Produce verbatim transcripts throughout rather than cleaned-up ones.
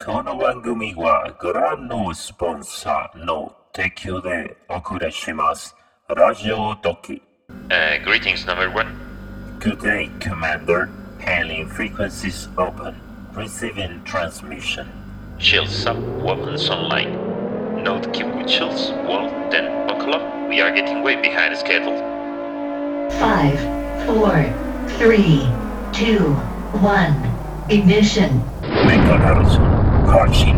この番組はご覧のスポンサーの提供でお送りします。ラジオドキ。 Uh, greetings number one. Good day, Commander. Hailing frequencies open. Receiving transmission. Shields up, weapons online. Note keep with shields, well, ten o'clock. We are getting way behind schedule. Five, four, three, two, one. Ignition. Mega Naruto. Karchin.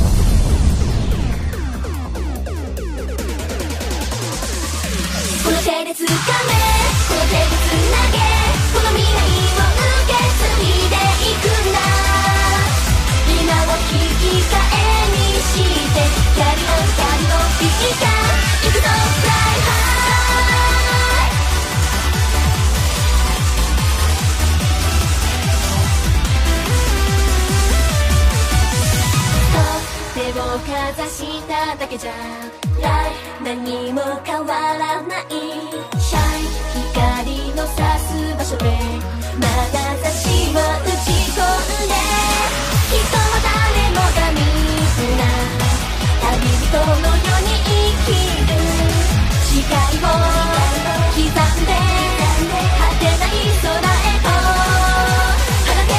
この手で掴め、この手で繋げ、この未来を受け継いでいくんだ。今を引き換えにして、キャリオンキャリオンピーカー、行くぞフライハイ。と手をかざしただけじゃ何も変わらない。シャイ光の差す場所でまだ差しを打ち込んで、人は誰もがみんな旅人のように生きる。視界を刻んで果てない空へと放て、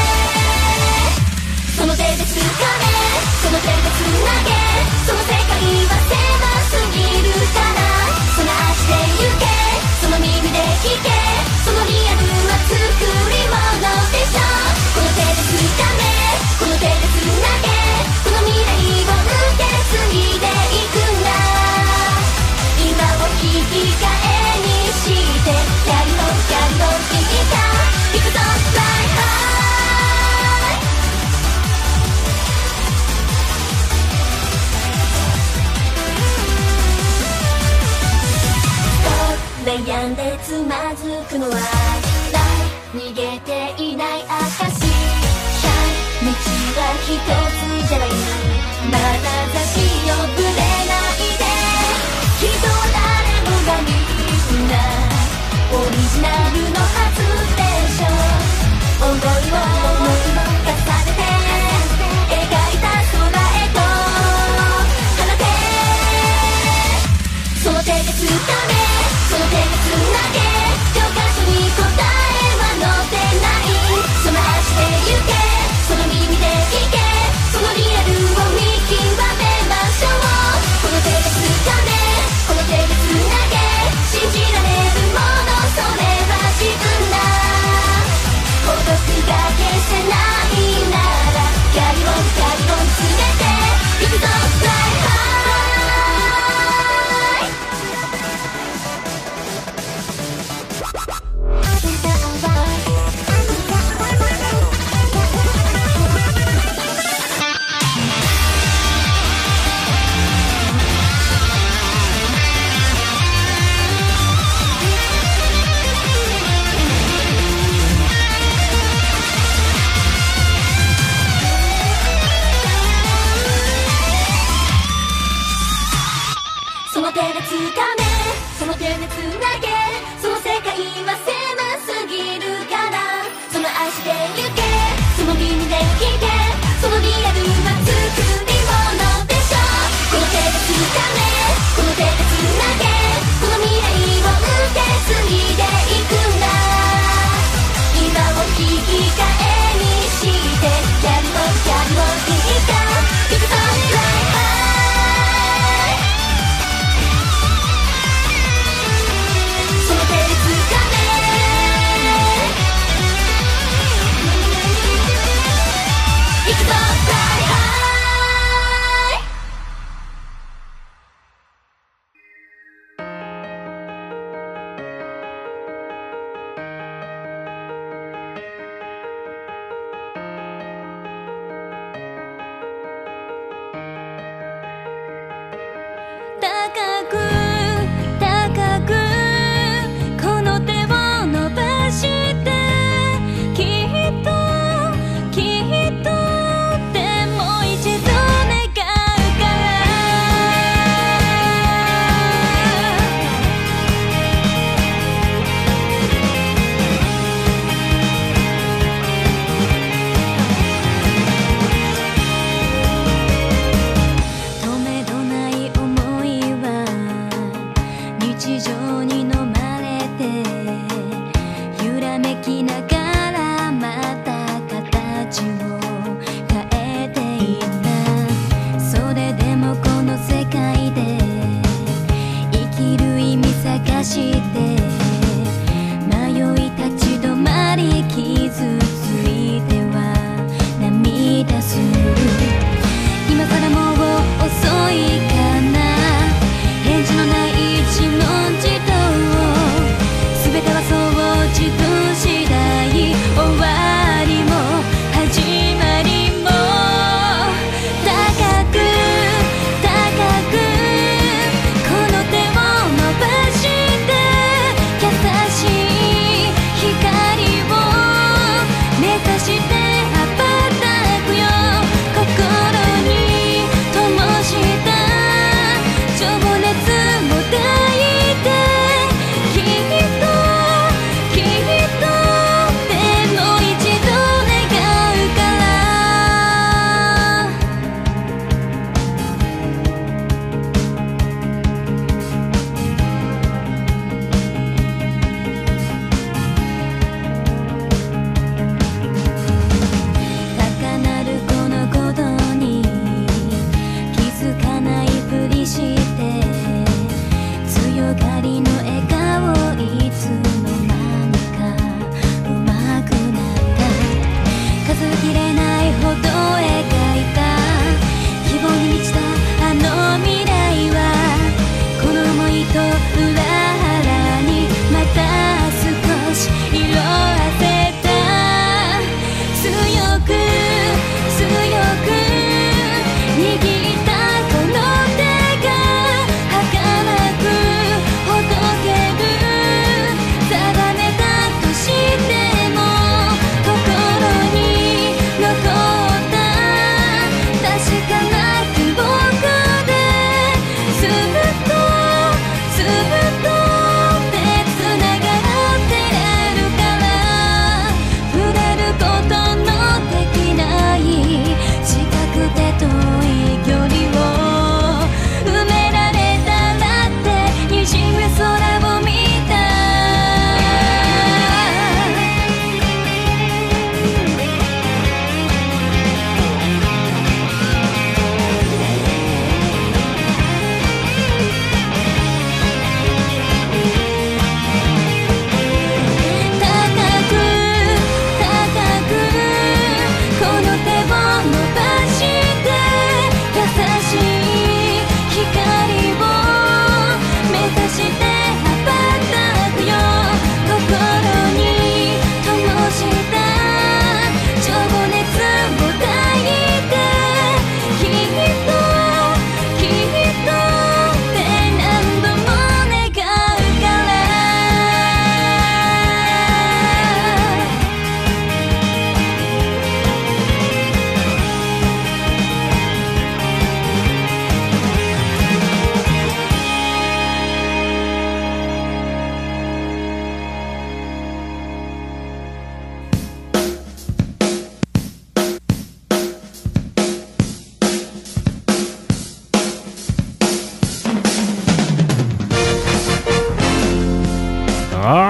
その手で掴め、その手でつなげ、その世界は狭すぎるから、その足で行け、その耳で聞け、そのリアルは作り物でしょ。この手で掴め、この手でつなげ、この未来を受け継いでいくんだ。今を引き換えにして、キャリオンキャリオンいいか、行くぞフライハイ。悩んでつまずくのは逃げていない証。シャイ道は一つじゃない、まだ先をぶれないで。人は誰もがみんなオリジナルのはずでしょ。思いを重ねて描いた空へと放て、その手で掴め、その手でつなげ、教科書に答えは載ってない。その足で行け、その耳で聞け、そのリアルを見極めましょう。この手で掴め、この手でつなげ、信じられるもの、それは自分だ。孤独が消せないなら、キャリオンキャリオン連れて行くぞフライハイ。その手で掴め、その手でつなげ、その世界は狭すぎるから、その足で行け、その耳で聞け、そのリアルは作り物でしょ。この手で掴め、この手でつなげ、この未来を受け継いでいくんだ。今を引き換えにして、キャリオンキャリオンいいか、行くぞフライハイ。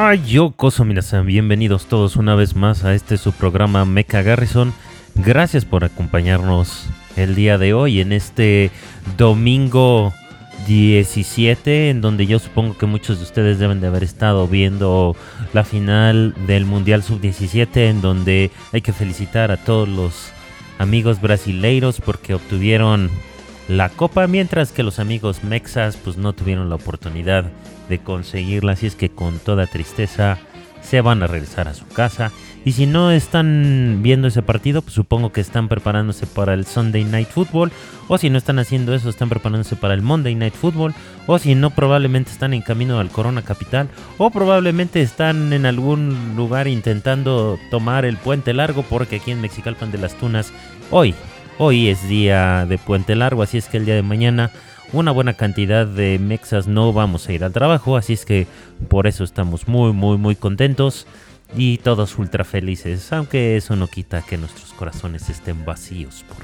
Ay, yo, Koso Minasan, bienvenidos todos una vez más a este su programa Mecha Garrison. Gracias por acompañarnos el día de hoy en este domingo diecisiete, en donde yo supongo que muchos de ustedes deben de haber estado viendo la final del Mundial sub diecisiete, en donde hay que felicitar a todos los amigos brasileiros porque obtuvieron la copa, mientras que los amigos mexas pues no tuvieron la oportunidad de conseguirla, así es que con toda tristeza se van a regresar a su casa. Y si no están viendo ese partido, pues supongo que están preparándose para el Sunday Night Football, o si no están haciendo eso, están preparándose para el Monday Night Football, o si no, probablemente están en camino al Corona Capital, o probablemente están en algún lugar intentando tomar el Puente Largo, porque aquí en Mexicalpan de las Tunas hoy, hoy es día de Puente Largo, así es que el día de mañana una buena cantidad de mexas no vamos a ir al trabajo, así es que por eso estamos muy muy muy contentos y todos ultra felices, aunque eso no quita que nuestros corazones estén vacíos por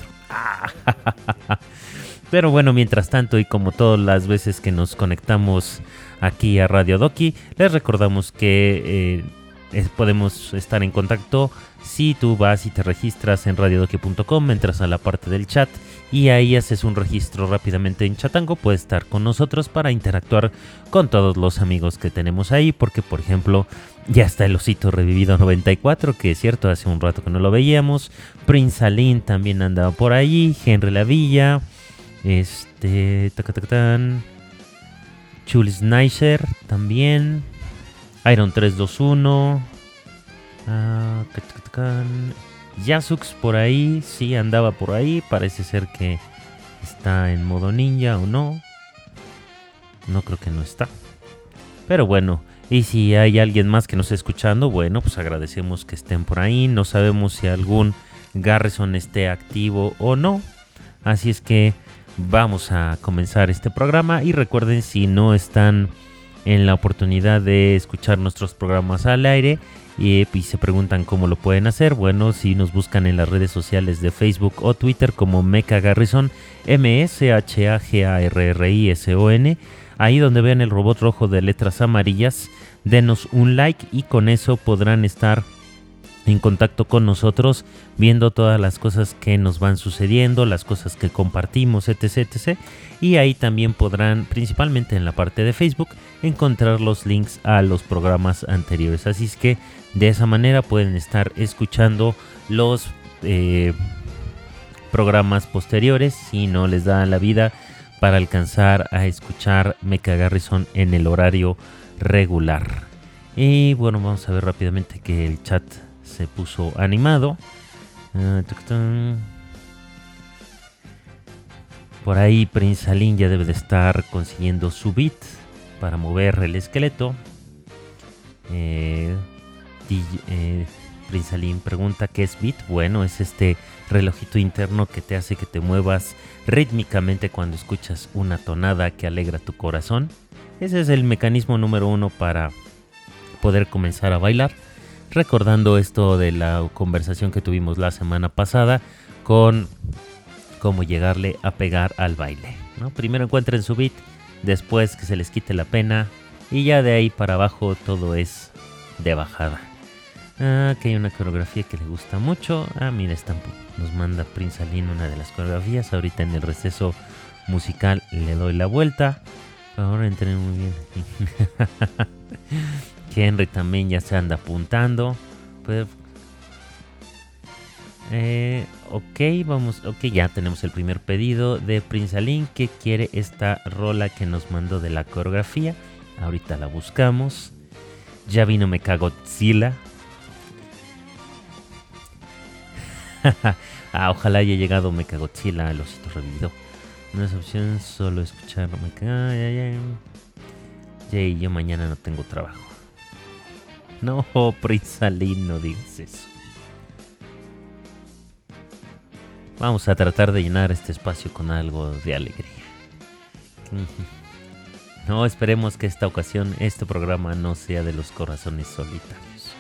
dentro. Pero bueno, mientras tanto, y como todas las veces que nos conectamos aquí a Radio Doki, les recordamos que eh, es, podemos estar en contacto si tú vas y te registras en radiodoki punto com, entras a la parte del chat y ahí haces un registro rápidamente en Chatango. Puedes estar con nosotros para interactuar con todos los amigos que tenemos ahí, porque por ejemplo ya está el Osito Revivido noventa y cuatro, que es cierto, hace un rato que no lo veíamos. Prince Aline también andaba por ahí, Henry Lavilla, este, tacatacatán, Chulis Neisser también, Iron tres dos uno, ah, Yasux por ahí, sí andaba por ahí, parece ser que está en modo ninja o no, no creo que no está, pero bueno, y si hay alguien más que nos esté escuchando, bueno, pues agradecemos que estén por ahí, no sabemos si algún Garrison esté activo o no, así es que vamos a comenzar este programa y recuerden, si no están en la oportunidad de escuchar nuestros programas al aire, Y, y se preguntan cómo lo pueden hacer. Bueno, si nos buscan en las redes sociales de Facebook o Twitter como Mecha Garrison, M S H A G A R R I S O N, ahí donde vean el robot rojo de letras amarillas, denos un like y con eso podrán estar en contacto con nosotros, viendo todas las cosas que nos van sucediendo, las cosas que compartimos, etc, etc. Y ahí también podrán, principalmente en la parte de Facebook, encontrar los links a los programas anteriores. Así es que de esa manera pueden estar escuchando los eh, programas posteriores si no les da la vida para alcanzar a escuchar Mecha Garrison en el horario regular. Y bueno, vamos a ver rápidamente que el chat se puso animado. Uh, Por ahí Prince Aline ya debe de estar consiguiendo su bit para mover el esqueleto. Eh, eh, Prince Aline pregunta ¿qué es bit? Bueno, es este relojito interno que te hace que te muevas rítmicamente cuando escuchas una tonada que alegra tu corazón. Ese es el mecanismo número uno para poder comenzar a bailar. Recordando esto de la conversación que tuvimos la semana pasada con cómo llegarle a pegar al baile, ¿no? Primero encuentren su beat, después que se les quite la pena y ya de ahí para abajo todo es de bajada. Ah, aquí hay una coreografía que le gusta mucho. Ah, mira, está, nos manda Prince Aline una de las coreografías. Ahorita en el receso musical le doy la vuelta. Ahora entré muy bien. Henry también ya se anda apuntando. Pues, eh, ok, vamos. Ok, ya tenemos el primer pedido de Prince Aline, que quiere esta rola que nos mandó de la coreografía. Ahorita la buscamos. Ya vino Mechagodzilla. Ah, ojalá haya llegado Mechagodzilla al Osito Revivido. No es opción solo escuchar Mecha. Ay, ay, ay. Jay, yo mañana no tengo trabajo. No, Prince Aline, no digas eso. Vamos a tratar de llenar este espacio con algo de alegría. No, esperemos que esta ocasión, este programa no sea de los corazones solitarios.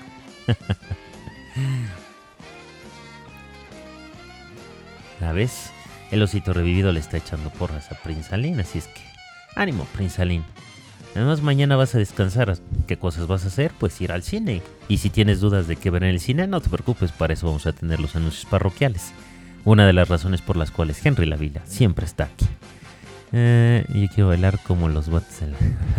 ¿La ves? El Osito Revivido le está echando porras a Prince Aline, así es que ánimo, Prince Aline. Además, mañana vas a descansar. ¿Qué cosas vas a hacer? Pues ir al cine. Y si tienes dudas de qué ver en el cine, no te preocupes, para eso vamos a tener los anuncios parroquiales. Una de las razones por las cuales Henry la Vila siempre está aquí. Eh, yo quiero bailar como los bots de la...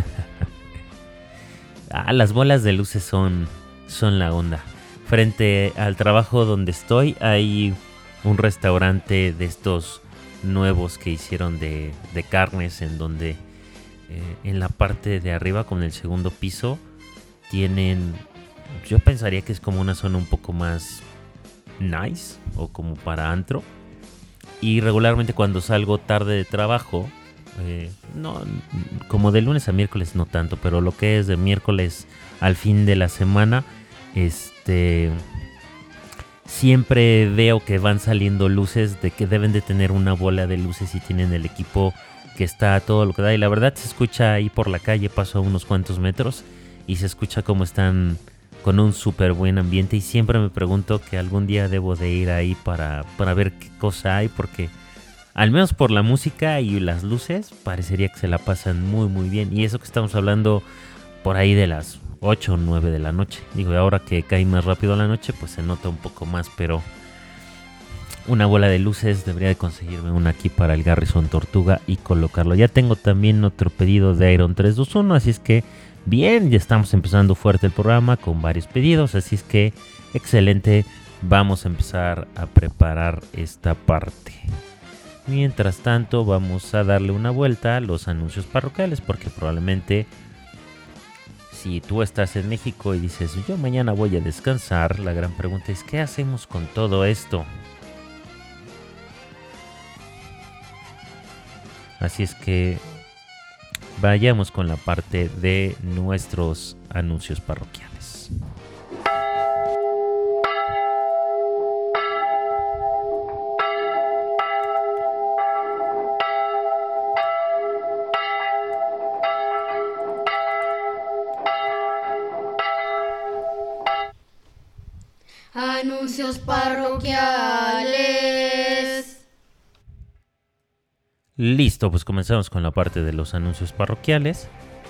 ah, las bolas de luces son, son la onda. Frente al trabajo donde estoy hay un restaurante de estos nuevos que hicieron de, de carnes, en donde eh, en la parte de arriba, con el segundo piso, tienen, yo pensaría que es como una zona un poco más nice o como para antro. Y regularmente cuando salgo tarde de trabajo, eh, no, como de lunes a miércoles no tanto, pero lo que es de miércoles al fin de la semana, este, siempre veo que van saliendo luces, de que deben de tener una bola de luces y tienen el equipo que está a todo lo que da. Y la verdad se escucha ahí por la calle, paso a unos cuantos metros y se escucha como están con un súper buen ambiente. Y siempre me pregunto que algún día debo de ir ahí para, para ver qué cosa hay, porque al menos por la música y las luces parecería que se la pasan muy muy bien. Y eso que estamos hablando por ahí de las ocho o nueve de la noche. Digo, ahora que cae más rápido la noche, pues se nota un poco más, pero una bola de luces, debería de conseguirme una aquí para el Garrison Tortuga y colocarlo. Ya tengo también otro pedido de Iron tres dos uno, así es que bien, ya estamos empezando fuerte el programa con varios pedidos, así es que excelente, vamos a empezar a preparar esta parte. Mientras tanto, vamos a darle una vuelta a los anuncios parroquiales, porque probablemente si tú estás en México y dices, yo mañana voy a descansar, la gran pregunta es, ¿qué hacemos con todo esto? Así es que vayamos con la parte de nuestros anuncios parroquiales. Anuncios parroquiales. Listo, pues comenzamos con la parte de los anuncios parroquiales.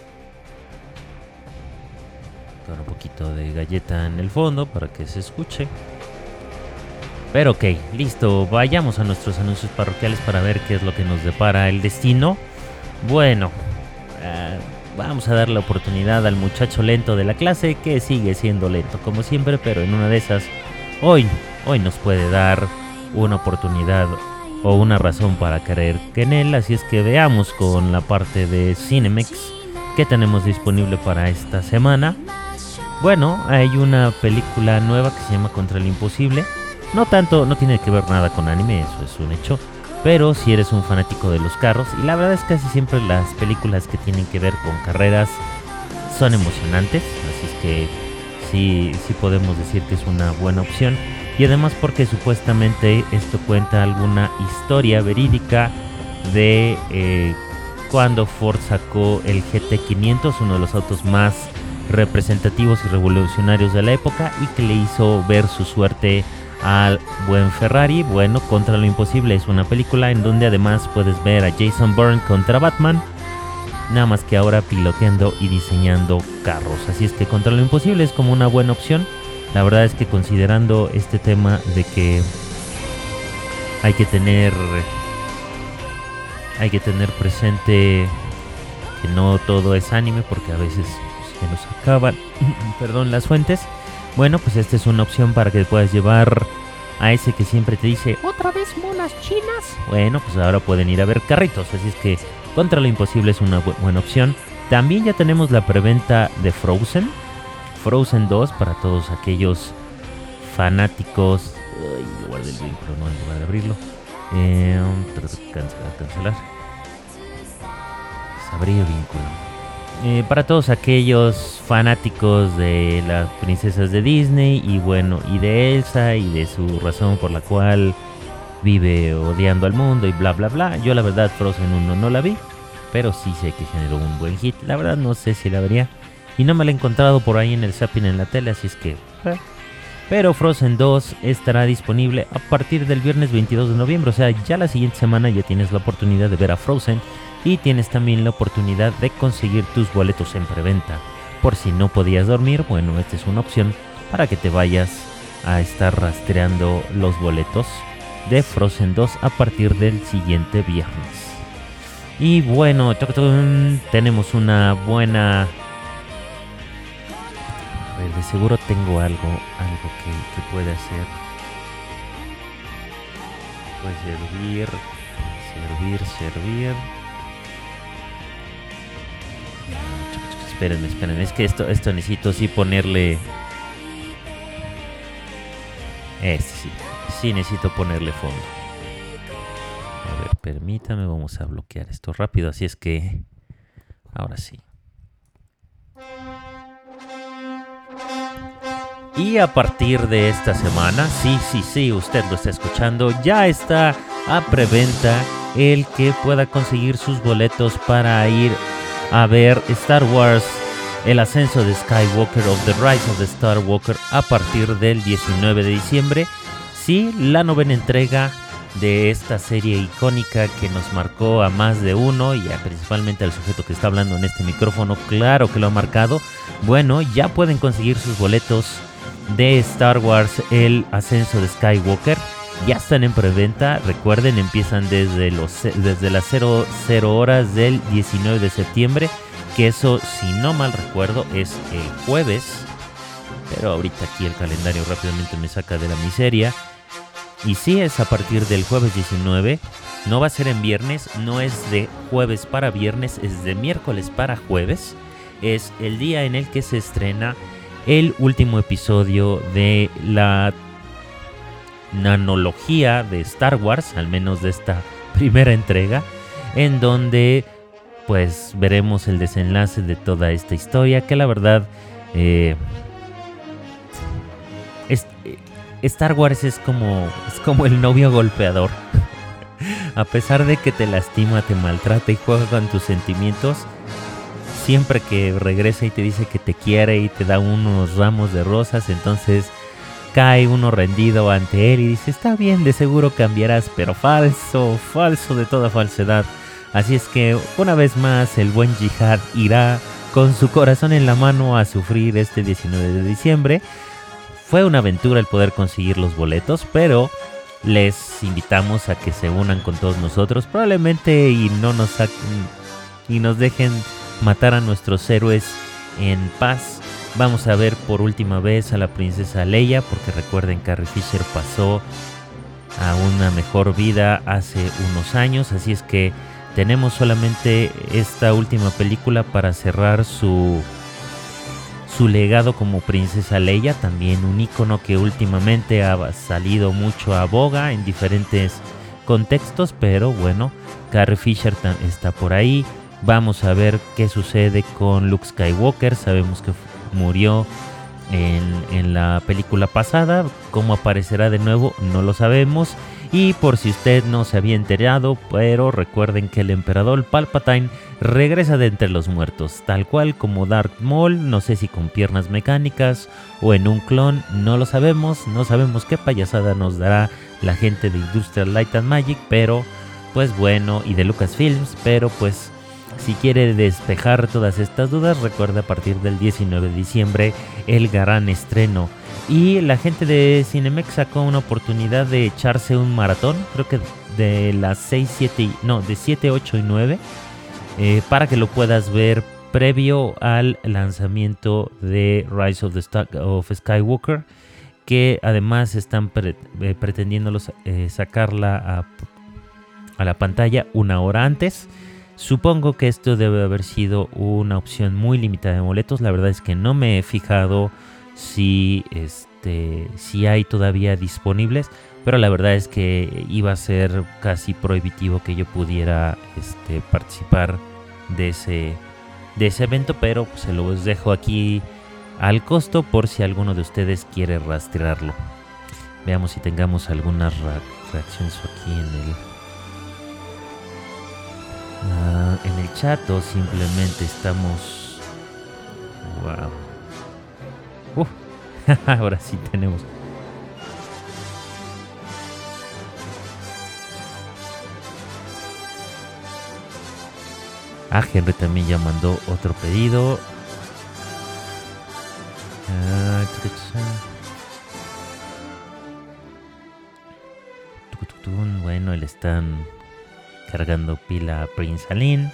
Con un poquito de galleta en el fondo para que se escuche. Pero ok, listo, vayamos a nuestros anuncios parroquiales para ver qué es lo que nos depara el destino. Bueno, uh, vamos a dar la oportunidad al muchacho lento de la clase, que sigue siendo lento como siempre, pero en una de esas, hoy, hoy nos puede dar una oportunidad o una razón para creer en él. Así es que veamos con la parte de Cinemex que tenemos disponible para esta semana. Bueno, hay una película nueva que se llama Contra el Imposible. No tanto, no tiene que ver nada con anime, eso es un hecho. Pero si eres un fanático de los carros, y la verdad es que casi siempre las películas que tienen que ver con carreras son emocionantes, así es que sí, sí podemos decir que es una buena opción. Y además porque supuestamente esto cuenta alguna historia verídica de eh, cuando Ford sacó el G T quinientos, uno de los autos más representativos y revolucionarios de la época, y que le hizo ver su suerte al buen Ferrari. Bueno, Contra lo Imposible es una película en donde además puedes ver a Jason Bourne contra Batman, nada más que ahora piloteando y diseñando carros. Así es que Contra lo Imposible es como una buena opción. La verdad es que considerando este tema de que hay que tener hay que tener presente que no todo es anime, porque a veces se nos acaban perdón, las fuentes. Bueno, pues esta es una opción para que puedas llevar a ese que siempre te dice ¿otra vez monas chinas? Bueno, pues ahora pueden ir a ver carritos. Así es que Contra lo Imposible es una bu- buena opción. También ya tenemos la preventa de Frozen Frozen dos para todos aquellos fanáticos. Ay, guardé el vínculo, no en lugar de abrirlo. Eh, cancelar, cancelar. Abrir el vínculo. Eh, para todos aquellos fanáticos de las princesas de Disney y bueno, y de Elsa y de su razón por la cual vive odiando al mundo y bla bla bla. Yo la verdad Frozen uno no la vi, pero sí sé que generó un buen hit. La verdad no sé si la vería. Y no me la he encontrado por ahí en el zapping en la tele, así es que... Eh. Pero Frozen dos estará disponible a partir del viernes veintidós de noviembre. O sea, ya la siguiente semana ya tienes la oportunidad de ver a Frozen y tienes también la oportunidad de conseguir tus boletos en preventa. Por si no podías dormir, bueno, esta es una opción para que te vayas a estar rastreando los boletos de Frozen dos a partir del siguiente viernes. Y bueno, tenemos una buena... A ver, de seguro tengo algo, algo que, que puede hacer. Puede servir, servir, servir. Espérenme, espérenme, es que esto, esto necesito sí ponerle... Este sí, sí necesito ponerle fondo. A ver, permítame, vamos a bloquear esto rápido, así es que... Ahora sí. Y a partir de esta semana, sí, sí, sí, usted lo está escuchando, ya está a preventa el que pueda conseguir sus boletos para ir a ver Star Wars, el ascenso de Skywalker, of the Rise of the Skywalker, a partir del diecinueve de diciembre. Sí, la novena entrega de esta serie icónica que nos marcó a más de uno y a principalmente al sujeto que está hablando en este micrófono, claro que lo ha marcado. Bueno, ya pueden conseguir sus boletos de Star Wars, el ascenso de Skywalker. Ya están en preventa, recuerden, empiezan desde, los, desde las cero horas del diecinueve de septiembre, que eso, si no mal recuerdo, es el jueves, pero ahorita aquí el calendario rápidamente me saca de la miseria, y sí, es a partir del jueves diecinueve, no va a ser en viernes, no es de jueves para viernes, es de miércoles para jueves, es el día en el que se estrena el último episodio de la nanología de Star Wars, al menos de esta primera entrega, en donde pues veremos el desenlace de toda esta historia, que la verdad eh, es, Star Wars es como, es como el novio golpeador. A pesar de que te lastima, te maltrata y juega con tus sentimientos, siempre que regresa y te dice que te quiere y te da unos ramos de rosas, entonces cae uno rendido ante él y dice, está bien, de seguro cambiarás, pero falso, falso de toda falsedad. Así es que una vez más el buen Jihad irá con su corazón en la mano a sufrir este diecinueve de diciembre. Fue una aventura el poder conseguir los boletos, pero les invitamos a que se unan con todos nosotros, probablemente y no nos saquen, y nos dejen matar a nuestros héroes en paz. Vamos a ver por última vez a la princesa Leia, porque recuerden que Carrie Fisher pasó a una mejor vida hace unos años, así es que tenemos solamente esta última película para cerrar su, su legado como princesa Leia, también un ícono que últimamente ha salido mucho a boga en diferentes contextos, pero bueno, Carrie Fisher está por ahí. Vamos a ver qué sucede con Luke Skywalker, sabemos que murió en, en la película pasada, cómo aparecerá de nuevo no lo sabemos, y por si usted no se había enterado, pero recuerden que el emperador Palpatine regresa de entre los muertos, tal cual como Darth Maul, no sé si con piernas mecánicas o en un clon, no lo sabemos, no sabemos qué payasada nos dará la gente de Industrial Light and Magic, pero pues bueno, y de Lucasfilms, pero pues si quiere despejar todas estas dudas, recuerda a partir del diecinueve de diciembre el gran estreno. Y la gente de Cinemex sacó una oportunidad de echarse un maratón, creo que de las seis, siete, no, de siete, ocho y nueve, eh, para que lo puedas ver previo al lanzamiento de Rise of, the Sta- of Skywalker, que además están pre- eh, pretendiendo eh, sacarla a, a la pantalla una hora antes. Supongo que esto debe haber sido una opción muy limitada de boletos. La verdad es que no me he fijado si, este, si hay todavía disponibles, pero la verdad es que iba a ser casi prohibitivo que yo pudiera este, participar de ese, de ese evento, pero se los dejo aquí al costo por si alguno de ustedes quiere rastrearlo. Veamos si tengamos algunas reacciones aquí en el... Uh, en el chat o simplemente estamos... Wow. Uh, ahora sí tenemos. Ah, Henry también ya mandó otro pedido. Ah, bueno, le están cargando pila a Prince Aline.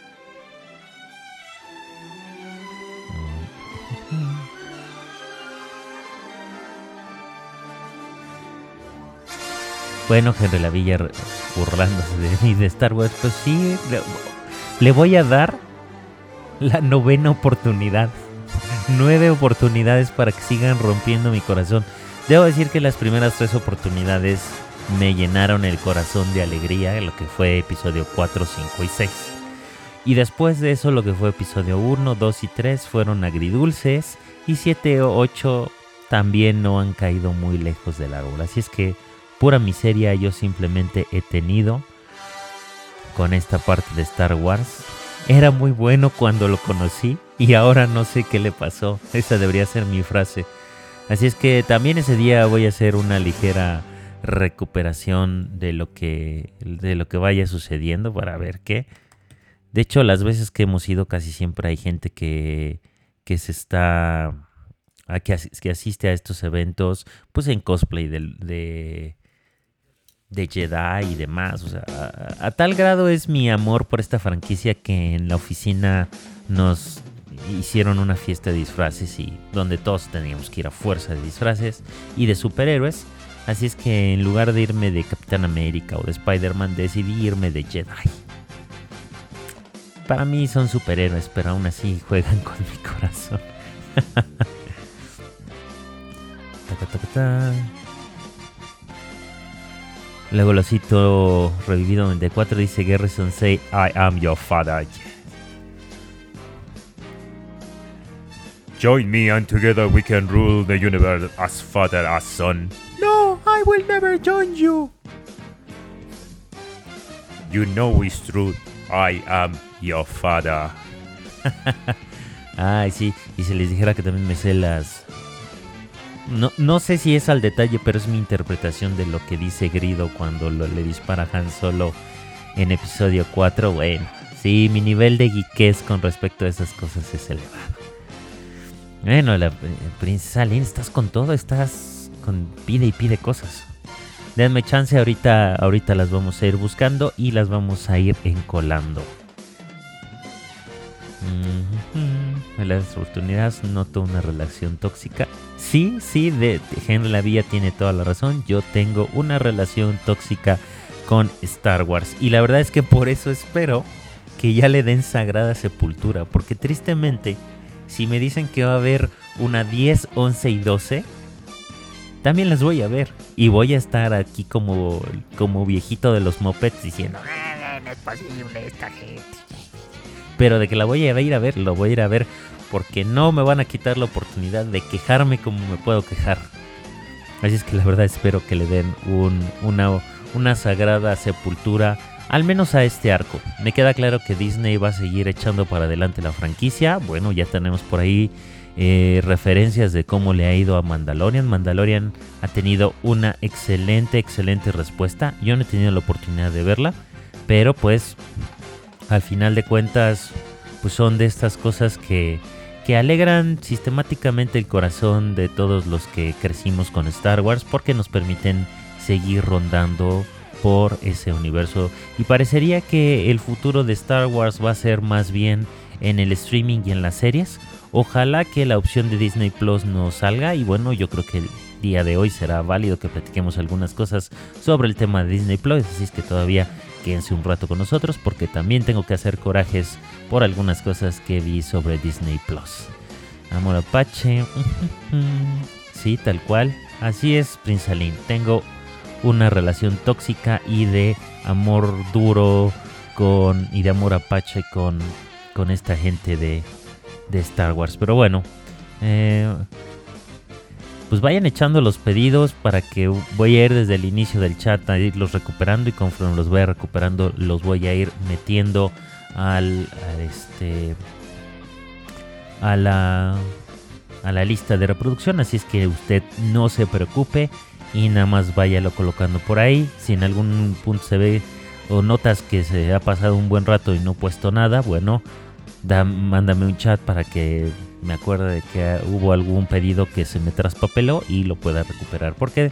Bueno, Henry Lavilla burlándose de mí de Star Wars, pues sí, le, le voy a dar la novena oportunidad. Nueve oportunidades para que sigan rompiendo mi corazón. Debo decir que las primeras tres oportunidades me llenaron el corazón de alegría, lo que fue episodio cuatro, cinco y seis. Y después de eso, lo que fue episodio uno, dos y tres fueron agridulces. Y siete o ocho también no han caído muy lejos del árbol. Así es que, pura miseria, yo simplemente he tenido con esta parte de Star Wars. Era muy bueno cuando lo conocí y ahora no sé qué le pasó. Esa debería ser mi frase. Así es que también ese día voy a hacer una ligera recuperación de lo que, de lo que vaya sucediendo para ver qué. De hecho, las veces que hemos ido casi siempre hay gente que, que se está... A que, as, que asiste a estos eventos pues en cosplay de... de de Jedi y demás, o sea, a, a tal grado es mi amor por esta franquicia que en la oficina nos hicieron una fiesta de disfraces y donde todos teníamos que ir a fuerza de disfraces y de superhéroes, así es que en lugar de irme de Capitán América o de Spider-Man decidí irme de Jedi. Para mí son superhéroes, pero aún así juegan con mi corazón. ta, ta, ta, ta. Luego lo cito revivido noventa y cuatro, dice Garrison say I am your father. Join me and together we can rule the universe as father as son. No, I will never join you. You know it's true. I am your father. Ay, sí, y si les dijera que también me sé las... No, no sé si es al detalle, pero es mi interpretación de lo que dice Grido cuando lo, le dispara a Han Solo en episodio cuatro. Bueno, sí, mi nivel de geekés con respecto a esas cosas es elevado. Bueno, la eh, princesa Lynn, estás con todo, estás con pide y pide cosas. Denme chance, ahorita, ahorita las vamos a ir buscando y las vamos a ir encolando. Mm-hmm. En las oportunidades noto una relación tóxica. Sí, sí, de, de Henry Lavilla tiene toda la razón. Yo tengo una relación tóxica con Star Wars. Y la verdad es que por eso espero que ya le den sagrada sepultura. Porque tristemente, si me dicen que va a haber una diez, once y doce, también las voy a ver. Y voy a estar aquí como, como viejito de los mopeds diciendo, ah, no es posible esta gente. Pero de que la voy a ir a ver, lo voy a ir a ver. Porque no me van a quitar la oportunidad de quejarme como me puedo quejar. Así es que la verdad espero que le den un, una, una sagrada sepultura, al menos a este arco. Me queda claro que Disney va a seguir echando para adelante la franquicia. Bueno, ya tenemos por ahí eh, referencias de cómo le ha ido a Mandalorian. Mandalorian ha tenido una excelente, excelente respuesta. Yo no he tenido la oportunidad de verla, pero pues al final de cuentas pues son de estas cosas que... que alegran sistemáticamente el corazón de todos los que crecimos con Star Wars porque nos permiten seguir rondando por ese universo y parecería que el futuro de Star Wars va a ser más bien en el streaming y en las series. Ojalá que la opción de Disney Plus nos salga y bueno, yo creo que el día de hoy será válido que platiquemos algunas cosas sobre el tema de Disney Plus, así es que todavía quédense un rato con nosotros porque también tengo que hacer corajes por algunas cosas que vi sobre Disney Plus. Amor Apache. Sí, tal cual. Así es, Prince Aline. Tengo una relación tóxica y de amor duro con y de amor Apache con, con esta gente de, de Star Wars. Pero bueno, eh, pues vayan echando los pedidos para que voy a ir desde el inicio del chat a irlos recuperando y conforme los vaya recuperando los voy a ir metiendo al a este a la a la lista de reproducción, así es que usted no se preocupe y nada más váyalo colocando por ahí. Si en algún punto se ve o notas que se ha pasado un buen rato y no he puesto nada, bueno, da, mándame un chat para que me acuerde de que hubo algún pedido que se me traspapeló y lo pueda recuperar. Porque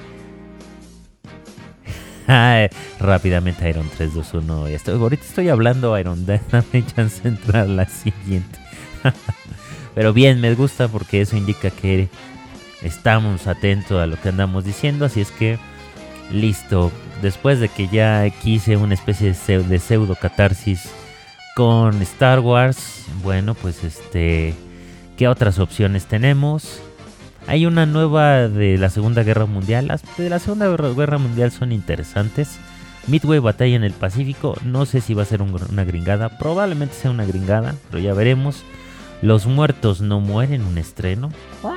rápidamente Iron tres, dos, uno. Estoy, ahorita estoy hablando Iron, dame chance de entrar a la siguiente. Pero bien, me gusta porque eso indica que estamos atentos a lo que andamos diciendo. Así es que listo. Después de que ya quise una especie de pseudo, de pseudo catarsis con Star Wars, bueno, pues este, ¿qué otras opciones tenemos? Hay una nueva de la Segunda Guerra Mundial. Las de la Segunda Guerra Mundial son interesantes. Midway Batalla en el Pacífico. No sé si va a ser un, una gringada. Probablemente sea una gringada, pero ya veremos. Los muertos no mueren, un estreno.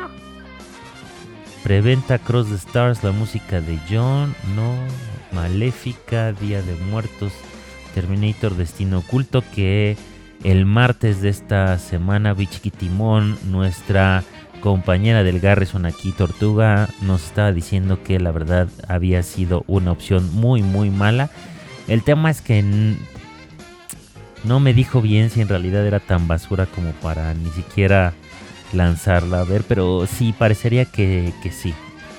Preventa Cross the Stars, la música de John. No. Maléfica, Día de Muertos. Terminator, Destino Oculto. Que el martes de esta semana, Bichiquitimón, nuestra compañera del Garrison aquí, Tortuga, nos estaba diciendo que la verdad había sido una opción muy muy mala. El tema es que n- no me dijo bien si en realidad era tan basura como para ni siquiera lanzarla a ver, pero sí, parecería que, que sí.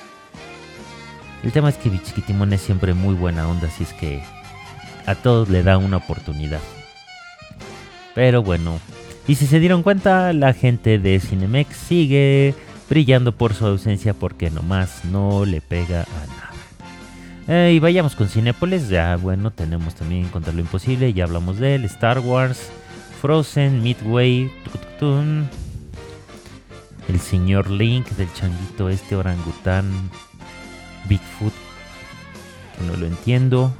El tema es que Bichiquitimón es siempre muy buena onda, así es que a todos le da una oportunidad. Pero bueno, y si se dieron cuenta, la gente de Cinemex sigue brillando por su ausencia porque nomás no le pega a nada. Eh, y vayamos con Cinépolis. Ya, bueno, tenemos también Contra lo Imposible, ya hablamos de él. Star Wars, Frozen, Midway, tucutun, el señor Link del changuito este orangután, Bigfoot, que no lo entiendo.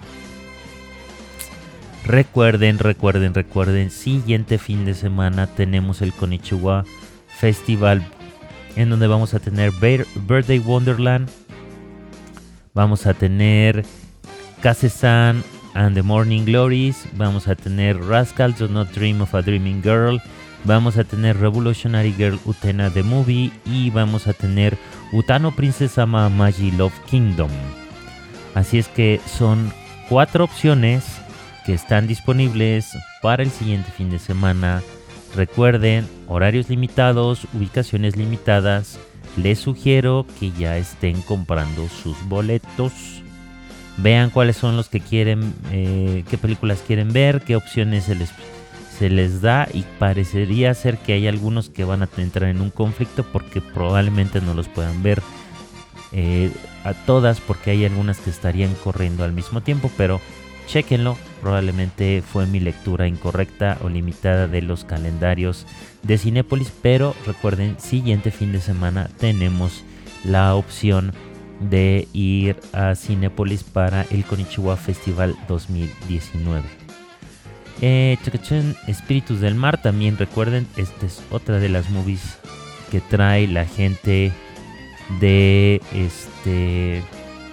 Recuerden, recuerden, recuerden, siguiente fin de semana tenemos el Konichiwa Festival, en donde vamos a tener Birthday Wonderland, vamos a tener Kase-san and the Morning Glories, vamos a tener Rascals Do Not Dream of a Dreaming Girl, vamos a tener Revolutionary Girl Utena the Movie y vamos a tener Utano Princess Ama Magi Love Kingdom. Así es que son cuatro opciones que están disponibles para el siguiente fin de semana. Recuerden, horarios limitados, ubicaciones limitadas. Les sugiero que ya estén comprando sus boletos. Vean cuáles son los que quieren, eh, qué películas quieren ver, qué opciones se les, se les da. Y parecería ser que hay algunos que van a entrar en un conflicto porque probablemente no los puedan ver eh, a todas, porque hay algunas que estarían corriendo al mismo tiempo, pero chéquenlo, probablemente fue mi lectura incorrecta o limitada de los calendarios de Cinépolis, pero recuerden, siguiente fin de semana tenemos la opción de ir a Cinépolis para el Konichiwa Festival dos mil diecinueve. Eh, Chacachén, Espíritus del Mar, también recuerden, esta es otra de las movies que trae la gente de este...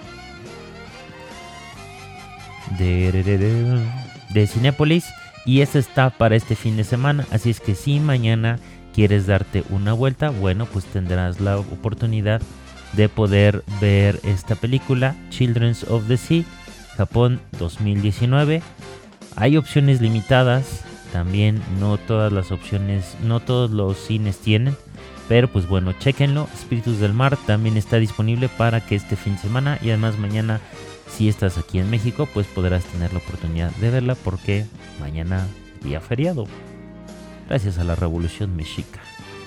De, de, de, de Cinépolis, y esta está para este fin de semana. Así es que si mañana quieres darte una vuelta, bueno, pues tendrás la oportunidad de poder ver esta película, Children of the Sea, Japón dos mil diecinueve. Hay opciones limitadas, también no todas las opciones, no todos los cines tienen, pero pues bueno, chéquenlo. Espíritus del Mar también está disponible para que este fin de semana, y además mañana, si estás aquí en México, pues podrás tener la oportunidad de verla porque mañana día feriado, gracias a la Revolución Mexica.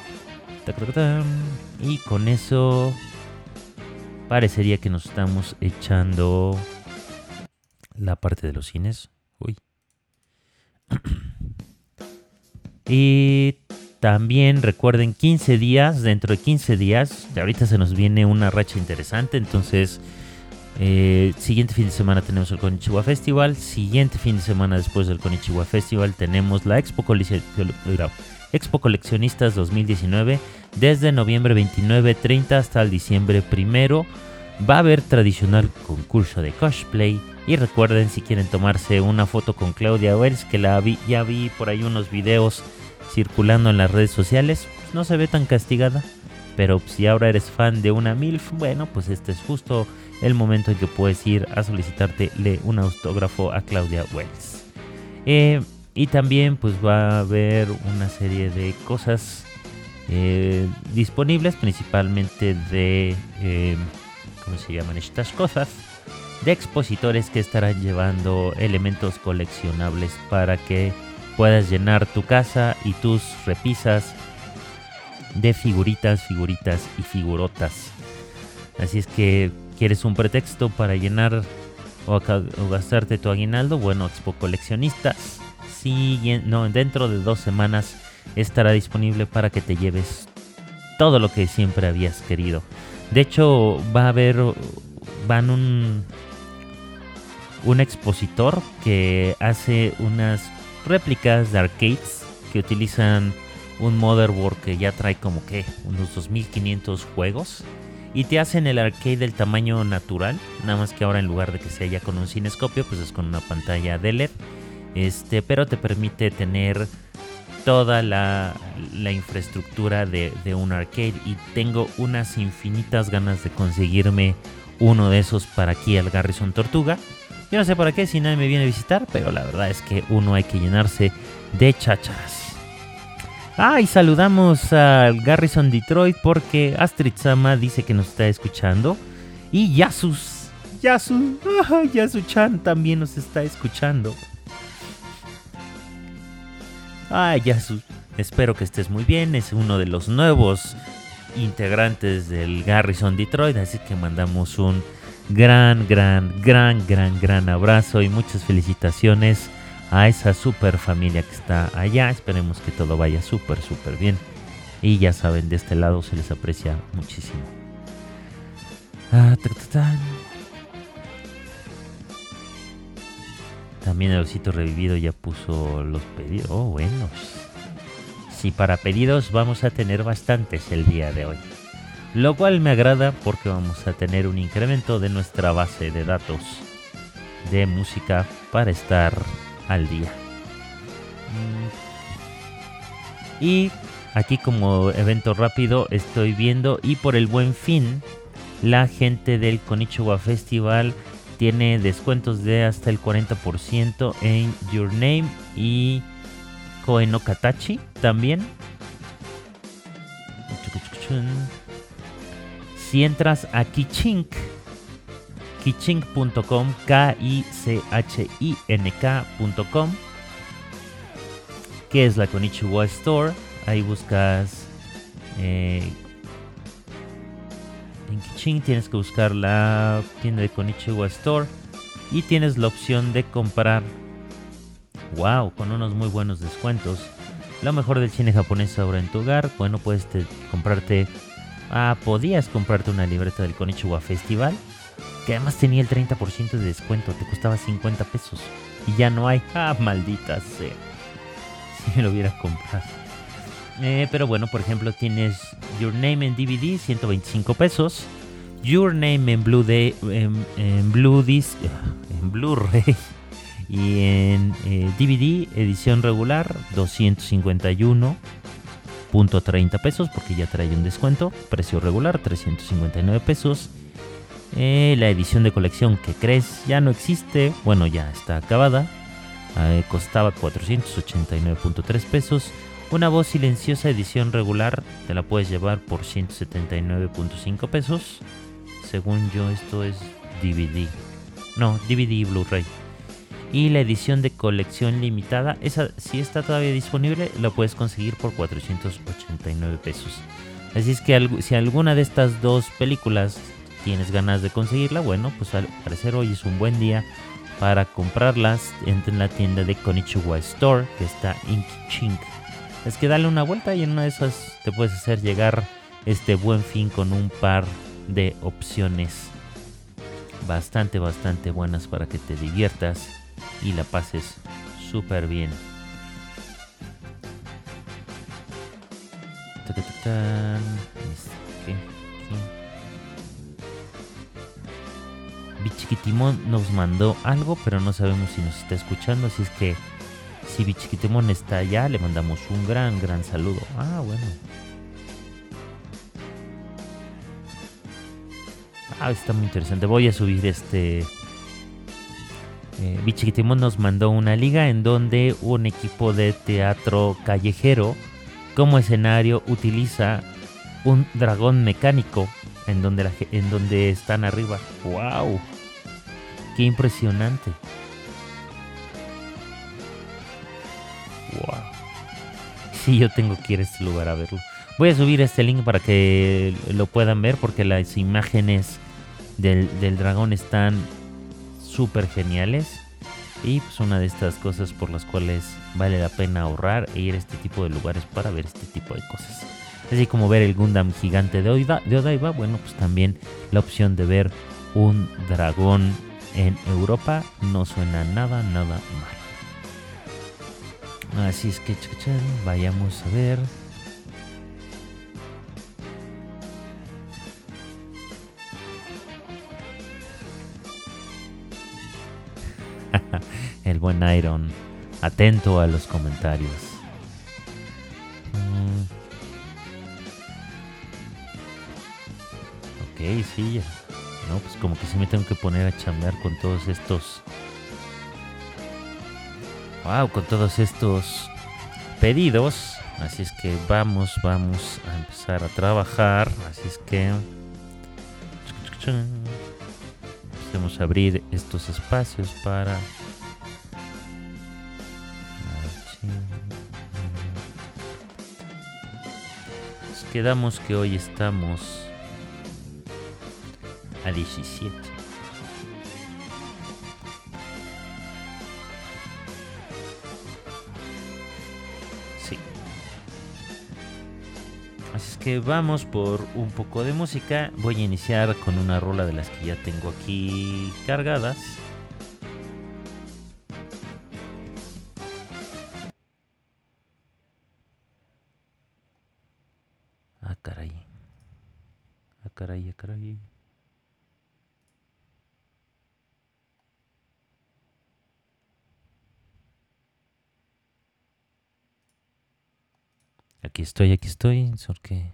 Y con eso parecería que nos estamos echando la parte de los cines. Uy. Y también recuerden, quince días, dentro de quince días, ahorita se nos viene una racha interesante, entonces... Eh, siguiente fin de semana tenemos el Konichiwa Festival. Siguiente fin de semana después del Konichiwa Festival tenemos la Expo, Cole- Expo Coleccionistas dos mil diecinueve. Desde noviembre veintinueve treinta hasta el diciembre primero. Va a haber tradicional concurso de cosplay. Y recuerden, si quieren tomarse una foto con Claudia Wells, que la vi, ya vi por ahí unos videos circulando en las redes sociales, pues no se ve tan castigada. Pero si ahora eres fan de una MILF, bueno, pues este es justo el momento en que puedes ir a solicitarte un autógrafo a Claudia Wells. Eh, y también pues va a haber una serie de cosas eh, disponibles, principalmente de, eh, ¿cómo se llaman estas cosas? De expositores que estarán llevando elementos coleccionables para que puedas llenar tu casa y tus repisas de figuritas, figuritas y figurotas. Así es que, ¿quieres un pretexto para llenar o, o gastarte tu aguinaldo? Bueno, Expo Coleccionistas, sí, no, dentro de dos semanas estará disponible para que te lleves todo lo que siempre habías querido. De hecho, va a haber, van un, un expositor que hace unas réplicas de arcades que utilizan un motherboard que ya trae como que unos dos mil quinientos juegos y te hacen el arcade del tamaño natural, nada más que ahora en lugar de que sea ya con un cinescopio, pues es con una pantalla de L E D, este, pero te permite tener toda la, la infraestructura de, de un arcade y tengo unas infinitas ganas de conseguirme uno de esos para aquí al Garrison Tortuga. Yo no sé para qué si nadie me viene a visitar, pero la verdad es que uno hay que llenarse de chácharas. Ah, y saludamos al Garrison Detroit porque Astrid Sama dice que nos está escuchando. Y Yasus, Yasu, ah, Yasu-chan también nos está escuchando. Ah, Yasu, espero que estés muy bien. Es uno de los nuevos integrantes del Garrison Detroit, así que mandamos un gran, gran, gran, gran, gran abrazo y muchas felicitaciones a esa super familia que está allá. Esperemos que todo vaya súper, súper bien. Y ya saben, de este lado se les aprecia muchísimo. Ah, ta, ta, ta. También el osito revivido ya puso los pedidos. Oh, bueno. Sí, para pedidos vamos a tener bastantes el día de hoy. Lo cual me agrada porque vamos a tener un incremento de nuestra base de datos de música para estar al día. Y aquí como evento rápido estoy viendo, y por el Buen Fin la gente del Konichiwa Festival tiene descuentos de hasta el cuarenta por ciento en Your Name y Koe no Katachi también. Si entras a Kichink, kichink punto com, K I C H I N K punto com, que es la Konichiwa Store, ahí buscas eh, en Kichink tienes que buscar la tienda de Konichiwa Store y tienes la opción de comprar, wow, con unos muy buenos descuentos, lo mejor del cine japonés ahora en tu hogar. Bueno, puedes te, comprarte Ah, podías comprarte una libreta del Konichiwa Festival, que además tenía el treinta por ciento de descuento, te costaba cincuenta pesos. Y ya no hay. Ah, maldita sea. Si me lo hubiera comprado. Eh, pero bueno, por ejemplo, tienes Your Name en D V D, ciento veinticinco pesos. Your Name en Blue Day, en, en Blue Disc, en Blu-ray y en eh, D V D edición regular, doscientos cincuenta y uno punto treinta pesos, porque ya trae un descuento. Precio regular trescientos cincuenta y nueve pesos. Eh, la edición de colección, que crees, ya no existe, bueno, ya está acabada. Eh, costaba cuatrocientos ochenta y nueve punto tres pesos. Una voz silenciosa edición regular te la puedes llevar por ciento setenta y nueve punto cinco pesos. Según yo, esto es D V D. No, D V D y Blu-ray. Y la edición de colección limitada, esa sí está todavía disponible, la puedes conseguir por cuatrocientos ochenta y nueve pesos. Así es que si alguna de estas dos películas tienes ganas de conseguirla, bueno, pues al parecer hoy es un buen día para comprarlas. Entra en la tienda de Konichiwa Store, que está en Kichink. Es que dale una vuelta y en una de esas te puedes hacer llegar este Buen Fin con un par de opciones bastante, bastante buenas para que te diviertas y la pases súper bien. Bichiquitimón nos mandó algo, pero no sabemos si nos está escuchando, así es que si Bichiquitimón está allá, le mandamos un gran, gran saludo. Ah, bueno. Ah, está muy interesante. Voy a subir este... Eh, Bichiquitimón nos mandó una liga en donde un equipo de teatro callejero como escenario utiliza un dragón mecánico en donde, la, en donde están arriba. ¡Wow! ¡Qué impresionante! ¡Wow! Sí, yo tengo que ir a este lugar a verlo. Voy a subir este link para que lo puedan ver porque las imágenes del, del dragón están súper geniales. Y pues una de estas cosas por las cuales vale la pena ahorrar e ir a este tipo de lugares para ver este tipo de cosas. Así como ver el Gundam gigante de, Oida, de Odaiba, bueno, pues también la opción de ver un dragón en Europa no suena nada, nada mal. Así es que chachan, vayamos a ver. El buen Iron, atento a los comentarios. Mm. Ok, sí, ya. No, pues como que sí me tengo que poner a chambear con todos estos... Wow, con todos estos pedidos. Así es que vamos, vamos a empezar a trabajar. Así es que... Vamos a abrir estos espacios para... Nos quedamos que hoy estamos a diecisiete. Sí. Así es que vamos por un poco de música. Voy a iniciar con una rola de las que ya tengo aquí cargadas. Ah, caray. Ah, caray, ah, caray. Aquí estoy, aquí estoy. Porque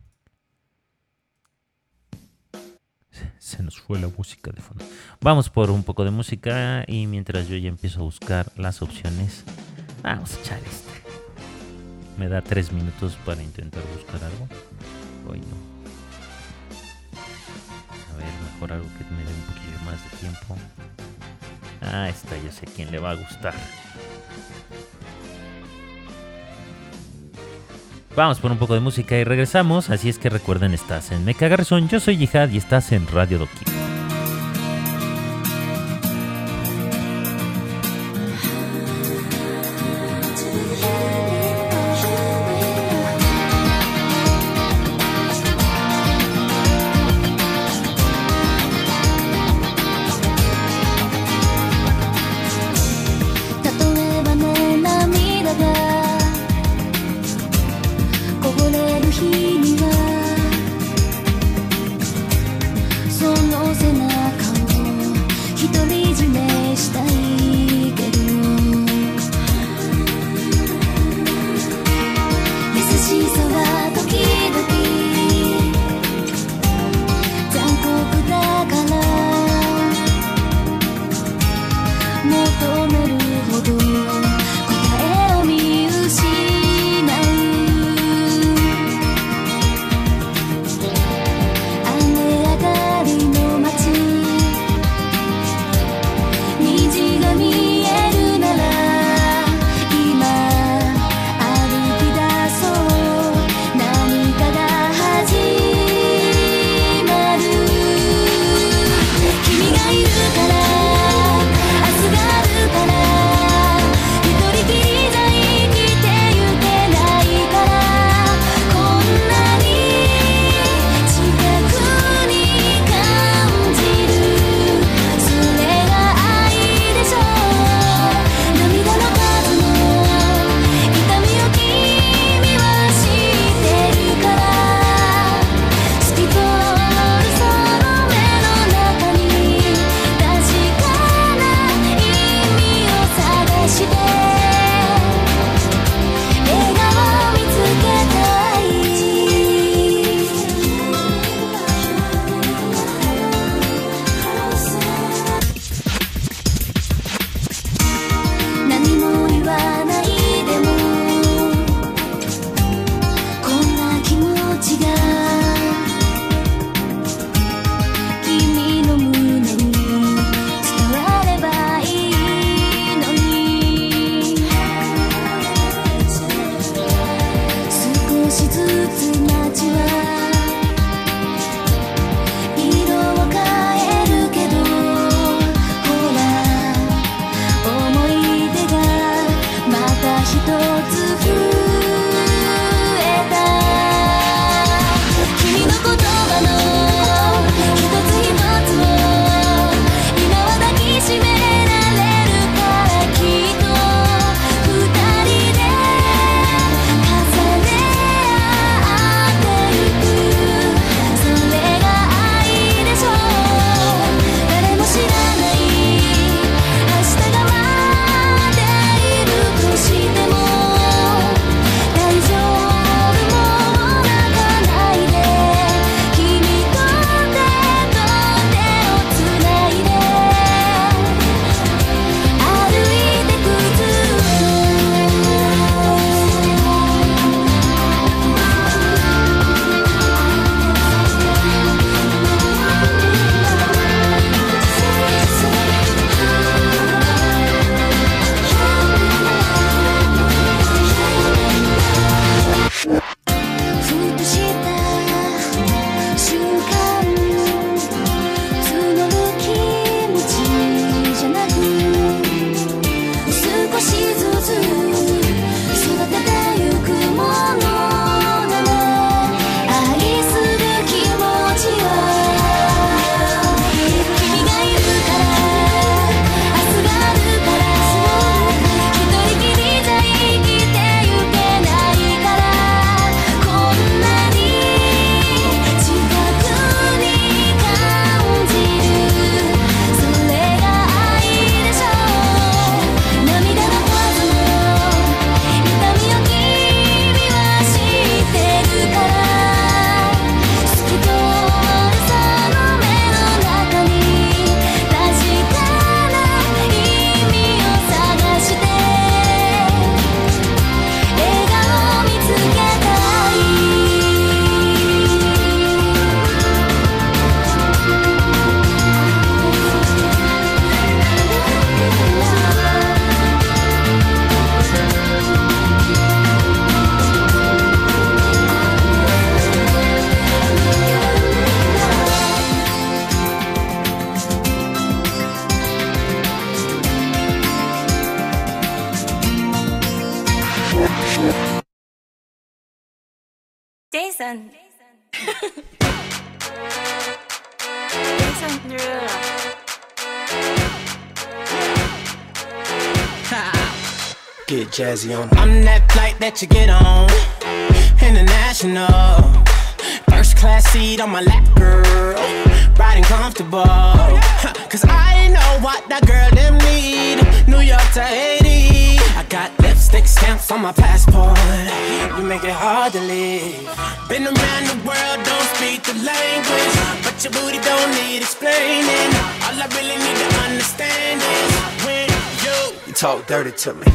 se nos fue la música de fondo. Vamos por un poco de música y mientras yo ya empiezo a buscar las opciones, vamos a echar este. Me da tres minutos para intentar buscar algo. Hoy no. A ver, mejor algo que me dé un poquillo más de tiempo. Ah, esta ya sé a quién le va a gustar. Vamos por un poco de música y regresamos. Así es que recuerden, estás en Mecha Garrison. Yo soy Jihad y estás en Radio Doki. So no Jason. Jason Derulo. Get jazzy on. I'm that flight that you get on. International. First class seat on my lap, girl. Riding comfortable. Cause I know what that girl them need. New York to Haiti. I got lipstick stamps on my passport. You make it hard to leave. Been around the world, don't speak the language. But your booty don't need explaining. All I really need to understand is when you, you talk dirty to me.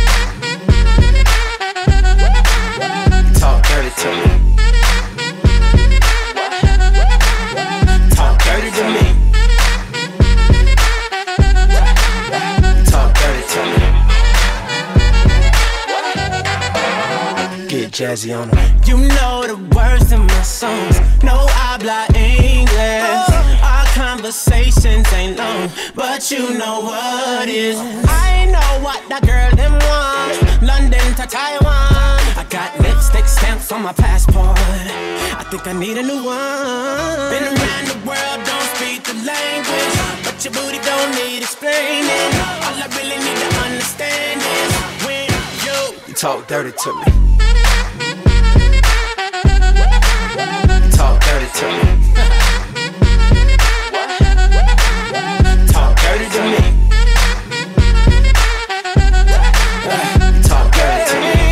You talk dirty to me. Talk dirty to me. Talk dirty to me. Get jazzy on them. You know the words to my songs. No habla English. Our conversations ain't long, but you know what is. I know what that girl them want. London to Taiwan. I got lipstick stamps on my passport. I think I need a new one. Been around the world, don't speak the language, but your booty don't need explaining. All I really need to understand is when you, you talk dirty to me. Talk dirty to me. Talk dirty to me. Talk dirty to me.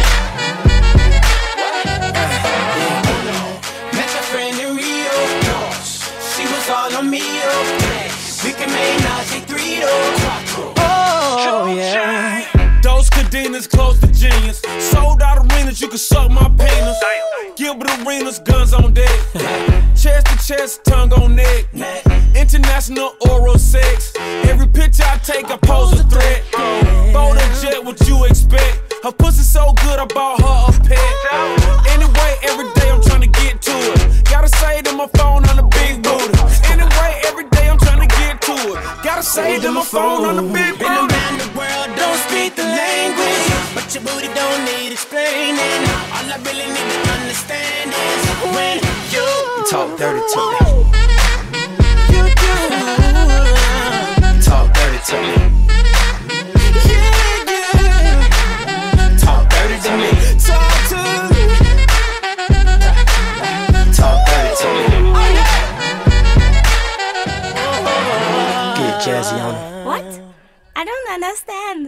Met my friend in Rio. She was all on me. We can make Nazi three oh yeah. Those cadenas close to genius. Sold out arenas, you can suck my penis. Gilbert Arenas, guns on deck. Chest to chest, tongue on neck. International oral sex. Every picture I take, I pose a threat. Bold and jet, what you expect? Her pussy so good, I bought her a pet. Anyway, every day I'm trying to get to it. Gotta say to my phone on the big booty. Anyway, every day I'm trying to get to it. Gotta say to my phone on the big booty. Been around the world, don't speak the language, but your booty don't need explaining. All I really need to understand is when you talk dirty to me. You do. Talk dirty to me. Yeah, yeah. Talk dirty to me. Talk to me. Talk dirty to me. Get jazzy on it. What? I don't understand.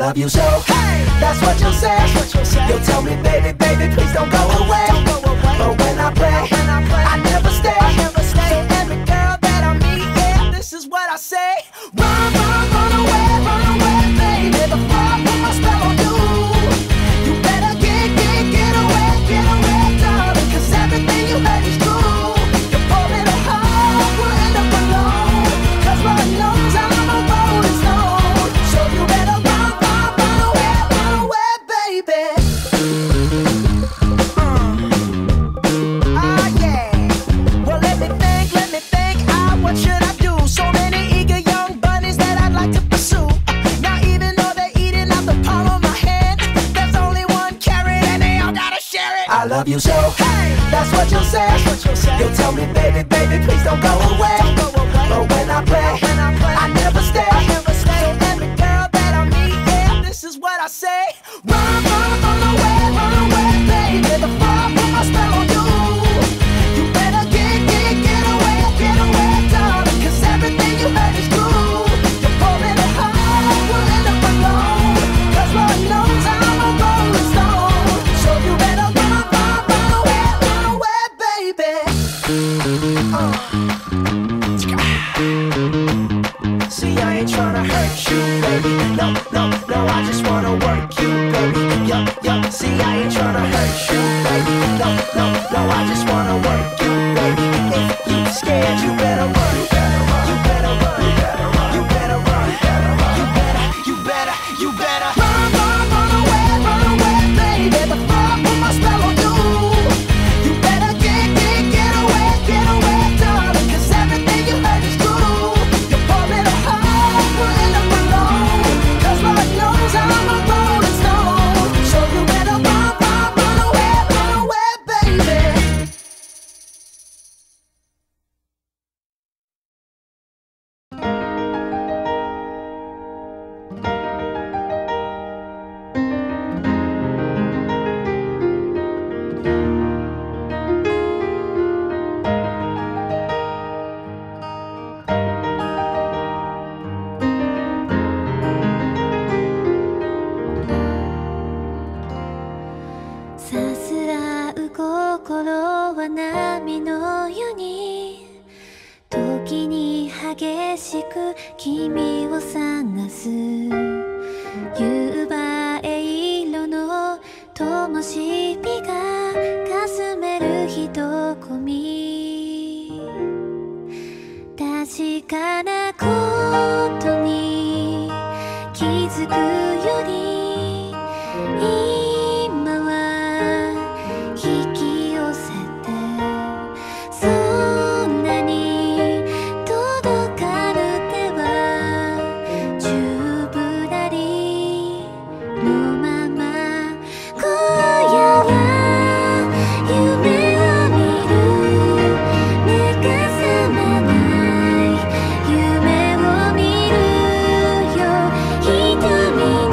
love you so. Hey, that's what you'll say. You'll tell me, baby, baby, please don't go away. But when I pray, I never stay. So every girl that I meet, yeah, this is what I say. Run, run, run away, run away, baby. Before I put my spell on you. You better get, get, get away, get away, darling. Cause everything you heard is true. You're falling apart, we'll end up alone. Cause Lord knows I'm a rolling stone. So you better run, run, run away, run away, baby. Ah, yeah. Well, let me think, let me think. Ah, what should I do? So many eager young bunnies that I'd like to pursue. Now even though they're eating out the palm of my hand, there's only one carrot and they all gotta share it. I love you so. Hey, that's what you'll say. You'll tell me, baby, baby, please don't go away. But when I pray, I never stay. So every girl that I meet, yeah, this is what I say. Run, run, run away, run away, baby. Before I put my spell on you. You better get, get, get away, get away, darling. Cause everything you heard is true. You're falling apart, we'll end up alone. Cause Lord knows I'm a rolling stone. So you better run, run, run away, run away, baby. Uh. See, I ain't tryna hurt you, baby. No, no, no, I just wanna work you, baby. Yo, yo, see, I ain't tryna hurt you, baby. No, no, no, I just wanna work you, baby. If you scared, you better run. You better run. You better run. You better run. You better, you better, you better run, run, run away, run away, baby. Before I put my spell on you. You better get, get, get away, get away, darling. Cause everything you heard is true. You're falling apart, we'll end up alone. Cause Lord knows I'm a rolling stone. So you better run, run, run away, run away, baby. さすらう心は波のように時に激しく君を探す夕映え色の灯火がかすめるひとこみ確かなことに気づくより今は引き寄せてそんなに届かぬ手は宙ぶらりのまま今夜は夢を見る目が覚まない夢を見るよ瞳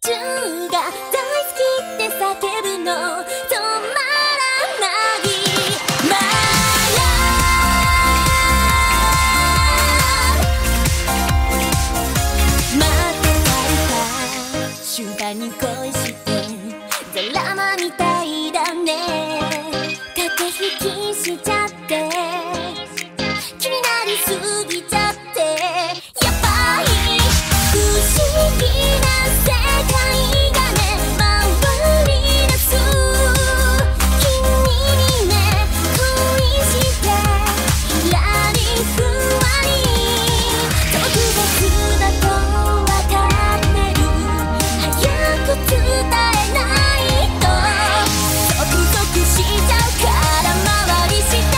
中が大好きって叫ぶの止まらないまだ待ってたるか瞬間に恋してドラマみたいだね駆け引きしちゃって気になりすぎちゃってやばい不思議な世界がね回り出す君にね恋してひらりふわり特別だとわかってる早く伝えないとゾクゾクしちゃうから回りしてる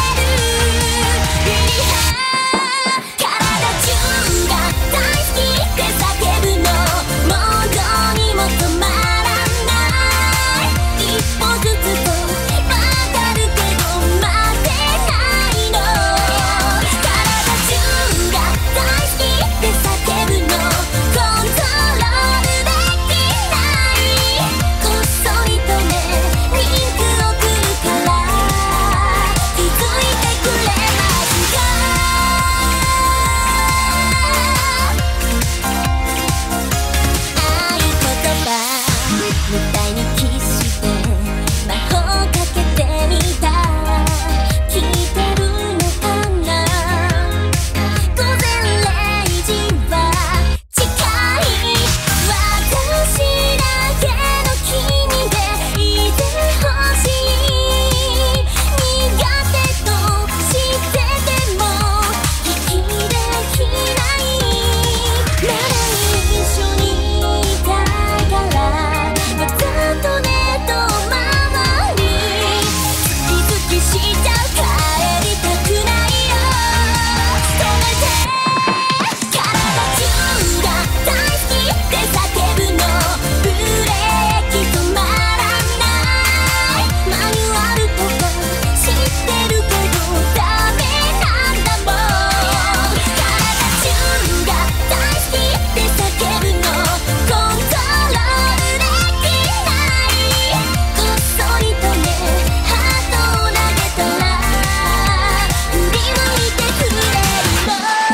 体中が大好きって叫ぶのもうどうにも止まらない一歩ずつとわかるけど待てないの体中が大好きって叫ぶのコントロールできないこっそりとねリンク送るから気づいてくれますか合言葉みたいにキスして魔法かけてみた聞いてるのかな午前れいじは近い私だけの君でいてほしい苦手と知ってても息できないまだ一緒にいたいからわざとね遠回り好き好きしちゃう帰りたくないよ止めて体中が大好きって叫ぶのブレーキ止まらないマニュアルとか知ってるけどダメなんだもん体中が大好きって叫ぶのコントロールできないこっそりとねハートを投げたら振り向いてくれるの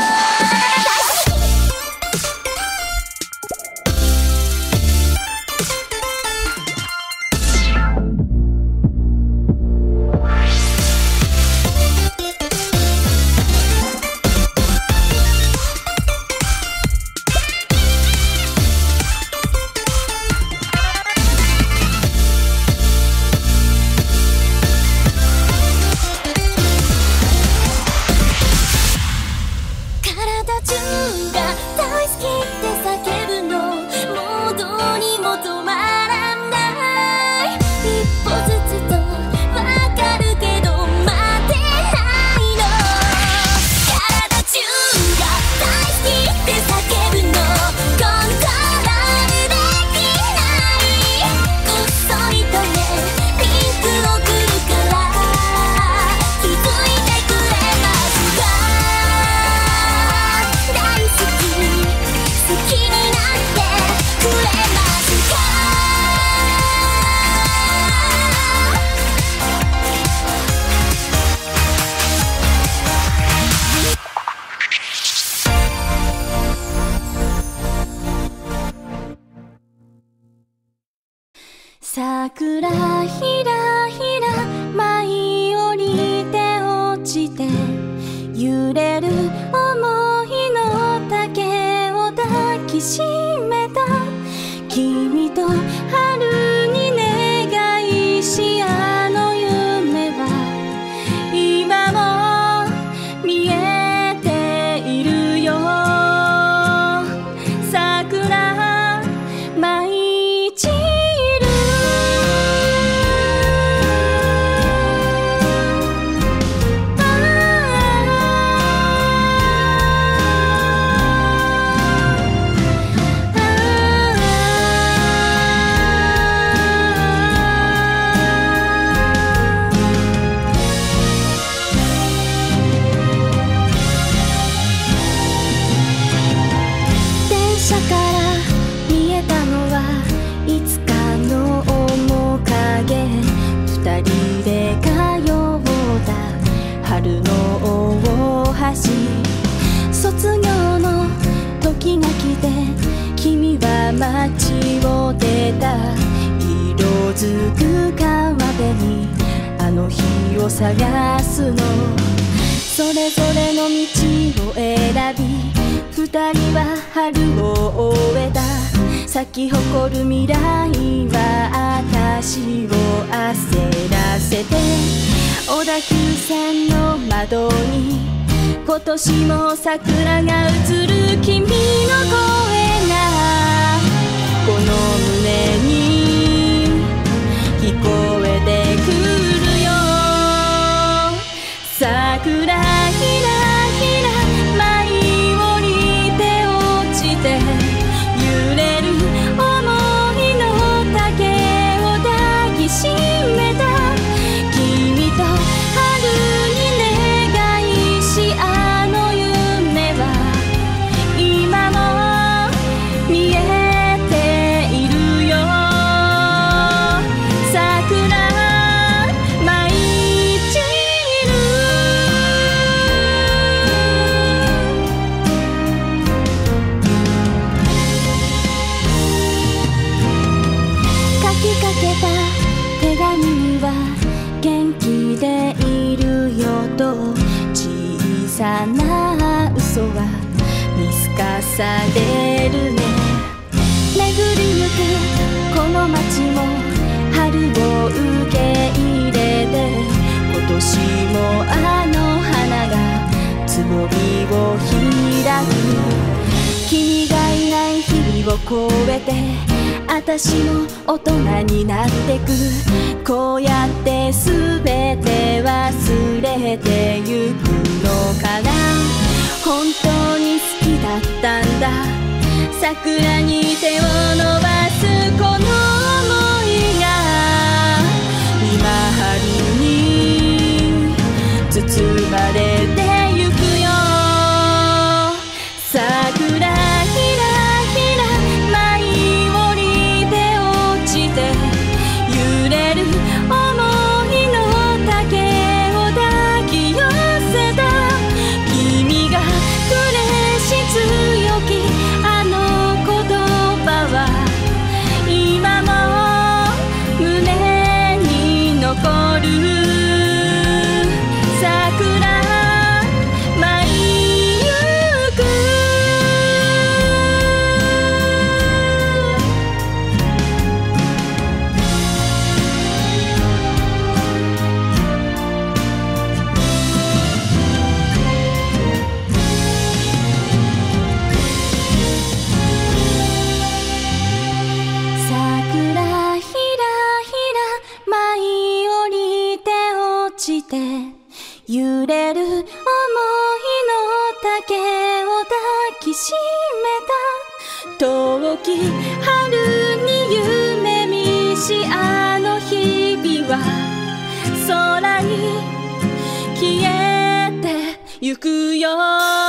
体中が大好きって叫ぶのもうどうにも止まらない一歩ずつとわかるけど待てないの体中が大好きって叫ぶのコントロールできないこっそりとねリンク送るから気づいてくれますか大好き好きになってくれますか桜ひらひら舞い降りて落ちて揺れる想いの竹を抱きしめた君と春に願いしあの夢は今も見えているよ桜舞い散るああづく川辺にあの日を探すの。それぞれの道を選び二人は春を終えた。咲き誇る未来は私を焦らせて、小田急線の窓に今年も桜が映る君の声がこの胸に聞こえてくるよ。桜ひらひら舞い降りて落ちて揺れる想いの丈を抱きしめた。君と春に願いしあの夢は今も見えているよ。桜舞い散る。書きかけた手紙には元気でいるよと小さな嘘は見透かされるね。巡りゆくこの街も春を受け入れて、今年もあの花がつぼみを開く。君がいない日々を越えて私も大人になってく。こうやって全て忘れてゆくのかな。本当に好きだったんだ。桜に手を伸ばすこの想いが今春に包まれてゆくよ。桜ひらひら舞い降りて落ちて揺れる想いの丈を抱き寄せた。君が嬉し強きあの言葉は今も胸に残る。桜舞いゆく。桜ひらひら舞い降りて落ちて揺れる想いの丈を抱きしめた。遠き春に夢見しあの日々は空に消えてゆくよ。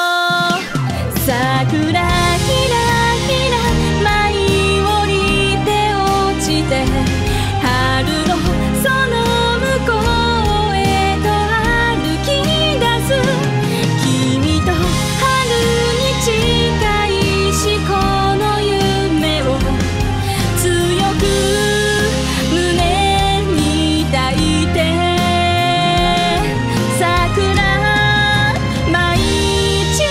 桜ひらひら舞い降りて落ちて春のその向こうへと歩き出す。君と春に近いしこの夢を強く胸に抱いて。桜舞い散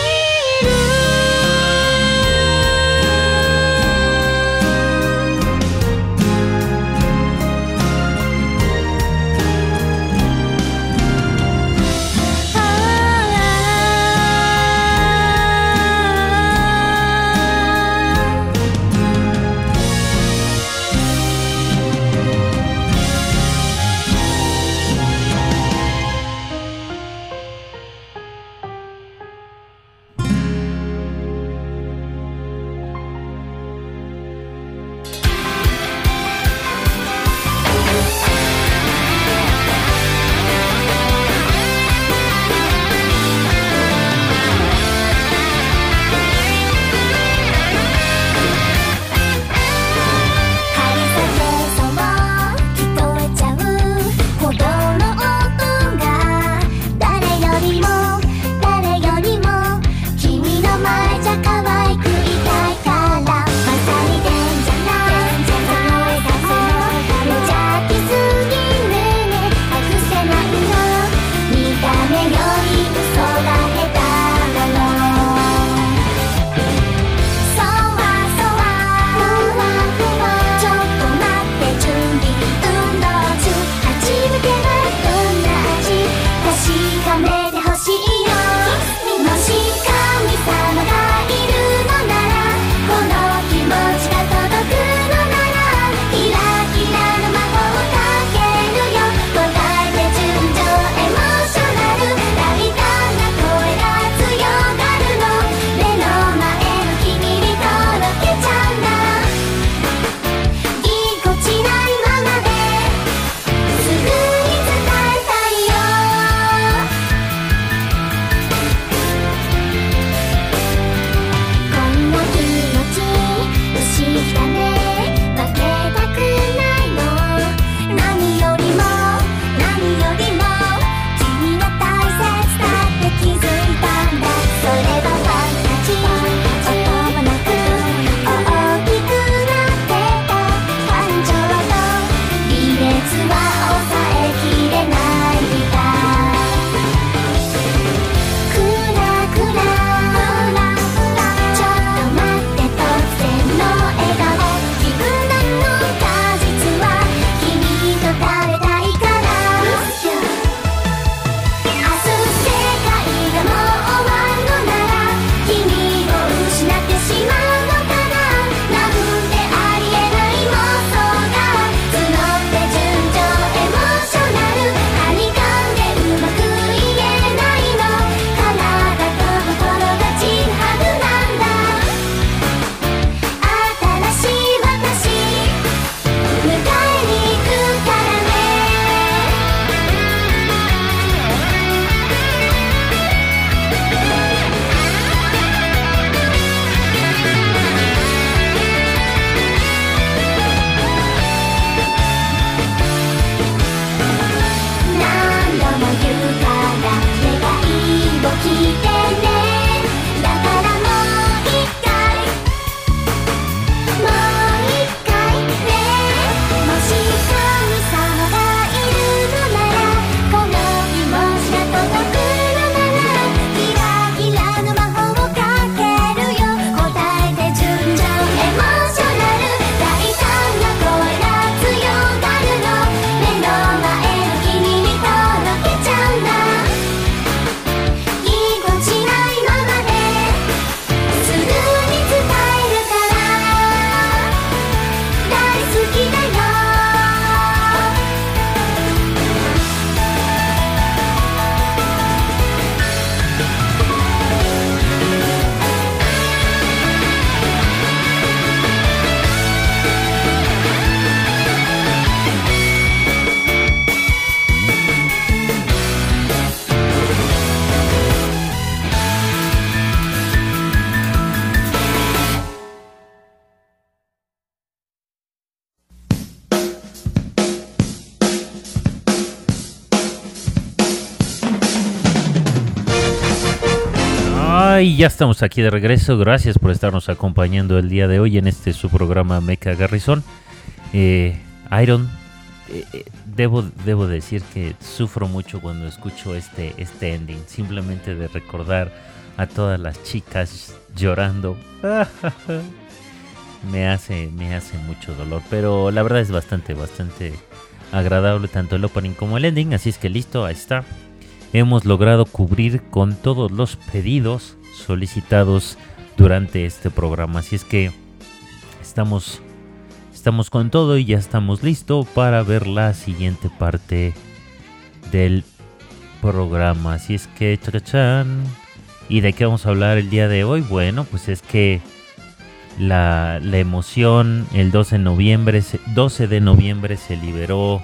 Y ya estamos aquí de regreso. Gracias por estarnos acompañando el día de hoy en este su programa Mecha Garrison. Eh, Iron, eh, eh, debo, debo decir que sufro mucho cuando escucho este, este ending. Simplemente de recordar a todas las chicas llorando. me, hace, me hace mucho dolor. Pero la verdad es bastante, bastante agradable tanto el opening como el ending. Así es que listo, ahí está. Hemos logrado cubrir con todos los pedidos solicitados durante este programa. Así es que estamos, estamos con todo y ya estamos listos para ver la siguiente parte del programa. Así es que, chacachán. ¿Y de qué vamos a hablar el día de hoy? Bueno, pues es que la, la emoción, el doce de noviembre, doce de noviembre se liberó...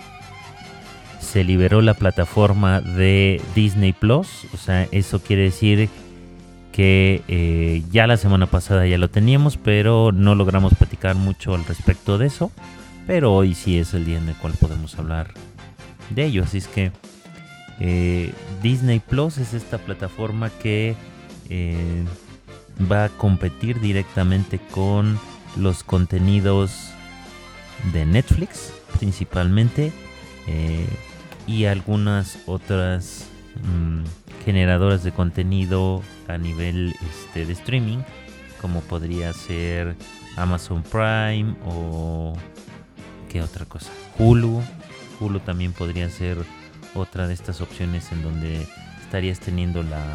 Se liberó la plataforma de Disney Plus. O sea, eso quiere decir que eh, ya la semana pasada ya lo teníamos, pero no logramos platicar mucho al respecto de eso. Pero hoy sí es el día en el cual podemos hablar de ello. Así es que eh, Disney Plus es esta plataforma que eh, va a competir directamente con los contenidos de Netflix, principalmente. Eh, y algunas otras mmm, generadoras de contenido a nivel este, de streaming, como podría ser Amazon Prime o qué otra cosa, Hulu. Hulu también podría ser otra de estas opciones en donde estarías teniendo la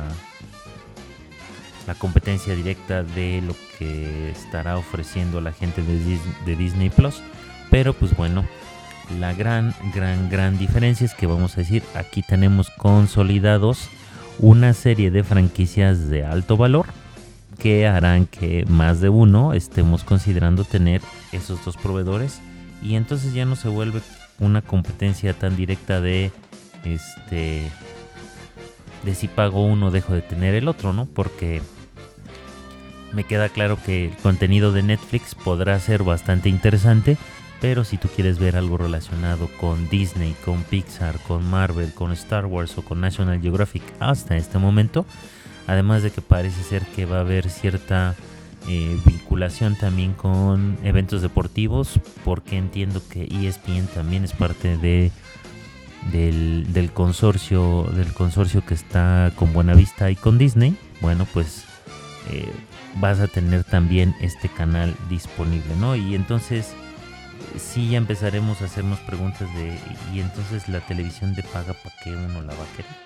la competencia directa de lo que estará ofreciendo la gente de, Dis- de Disney Plus. Pero pues bueno, la gran, gran, gran diferencia es que vamos a decir, aquí tenemos consolidados una serie de franquicias de alto valor que harán que más de uno estemos considerando tener esos dos proveedores, y entonces ya no se vuelve una competencia tan directa de este de si pago uno dejo de tener el otro, ¿no? Porque me queda claro que el contenido de Netflix podrá ser bastante interesante, pero si tú quieres ver algo relacionado con Disney, con Pixar, con Marvel, con Star Wars o con National Geographic hasta este momento, además de que parece ser que va a haber cierta eh, vinculación también con eventos deportivos, porque entiendo que E S P N también es parte de del, del consorcio del consorcio que está con Buenavista y con Disney. Bueno, pues eh, vas a tener también este canal disponible, ¿no? Y entonces sí ya empezaremos a hacernos preguntas de, y entonces la televisión de paga, ¿para qué uno la va a querer?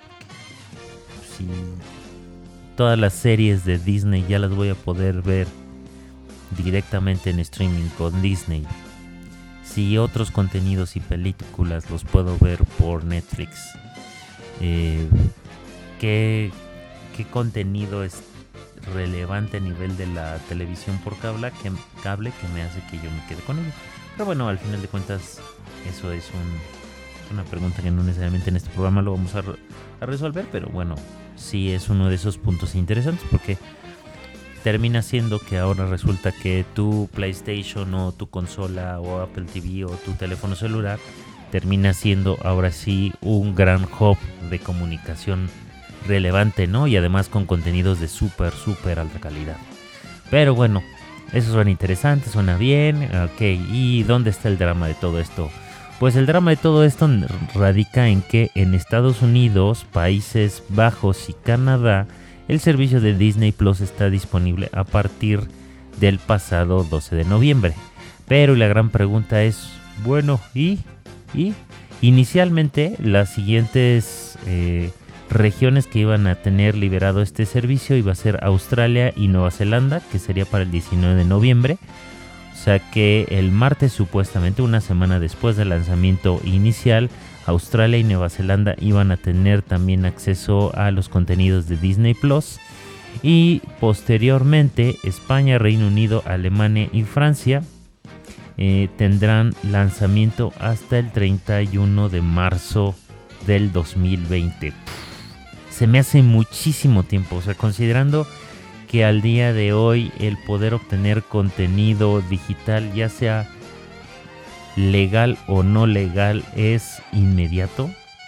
Si todas las series de Disney ya las voy a poder ver directamente en streaming con Disney, si otros contenidos y películas los puedo ver por Netflix, eh, ¿qué, qué contenido es relevante a nivel de la televisión por cable que, cable que me hace que yo me quede con ello? Pero bueno, al final de cuentas, eso es un, una pregunta que no necesariamente en este programa lo vamos a, re- a resolver, pero bueno, sí es uno de esos puntos interesantes, porque termina siendo que ahora resulta que tu PlayStation o tu consola o Apple T V o tu teléfono celular termina siendo ahora sí un gran hub de comunicación relevante, ¿no? Y además con contenidos de súper, súper alta calidad. Pero bueno, eso suena interesante, suena bien. Ok, ¿y dónde está el drama de todo esto? Pues el drama de todo esto radica en que en Estados Unidos, Países Bajos y Canadá, el servicio de Disney Plus está disponible a partir del pasado doce de noviembre. Pero la gran pregunta es, bueno, ¿y? ¿Y? Inicialmente las siguientes eh, regiones que iban a tener liberado este servicio iba a ser Australia y Nueva Zelanda, que sería para el diecinueve de noviembre. O sea que el martes, supuestamente una semana después del lanzamiento inicial, Australia y Nueva Zelanda iban a tener también acceso a los contenidos de Disney Plus. Y posteriormente España, Reino Unido, Alemania y Francia eh, tendrán lanzamiento hasta el treinta y uno de marzo del dos mil veinte. Se me hace muchísimo tiempo, o sea, considerando que al día de hoy el poder obtener contenido digital, ya sea legal o no legal, es inmediato.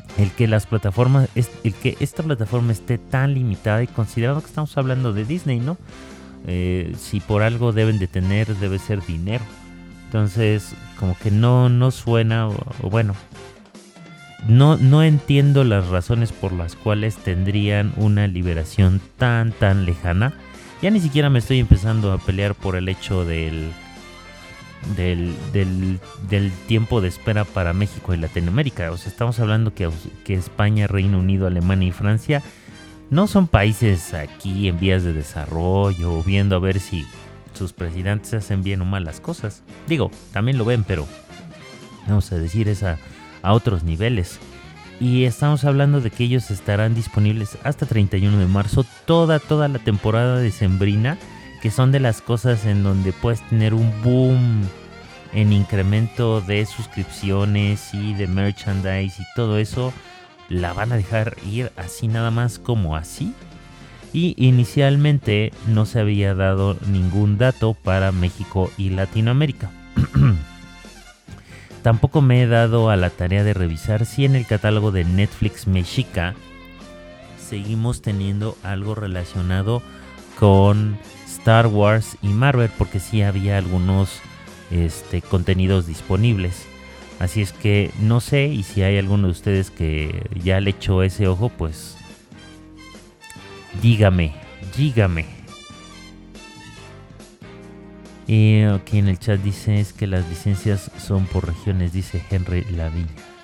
el que las plataformas, el que esta plataforma esté tan limitada, y considerando que estamos hablando de Disney, ¿no? Eh, si por algo deben de tener, debe ser dinero. Entonces, como que no, no suena, o, o bueno, no, no entiendo las razones por las cuales tendrían una liberación tan, tan lejana. Ya ni siquiera me estoy empezando a pelear por el hecho del, del, del, del tiempo de espera para México y Latinoamérica. O sea, estamos hablando que, que España, Reino Unido, Alemania y Francia no son países aquí en vías de desarrollo, viendo a ver si sus presidentes hacen bien o mal las cosas. Digo, también lo ven, pero vamos a decir es a, a otros niveles. Y estamos hablando de que ellos estarán disponibles hasta treinta y uno de marzo, toda, toda la temporada decembrina, que son de las cosas en donde puedes tener un boom en incremento de suscripciones y de merchandise y todo eso. La van a dejar ir así nada más como así. Y inicialmente no se había dado ningún dato para México y Latinoamérica. Tampoco me he dado a la tarea de revisar si en el catálogo de Netflix Mexica seguimos teniendo algo relacionado con Star Wars y Marvel, porque sí había algunos este, contenidos disponibles. Así es que no sé, y si hay alguno de ustedes que ya le echó ese ojo, pues dígame, dígame. Y aquí en el chat dice es que las licencias son por regiones, dice Henry Laviña.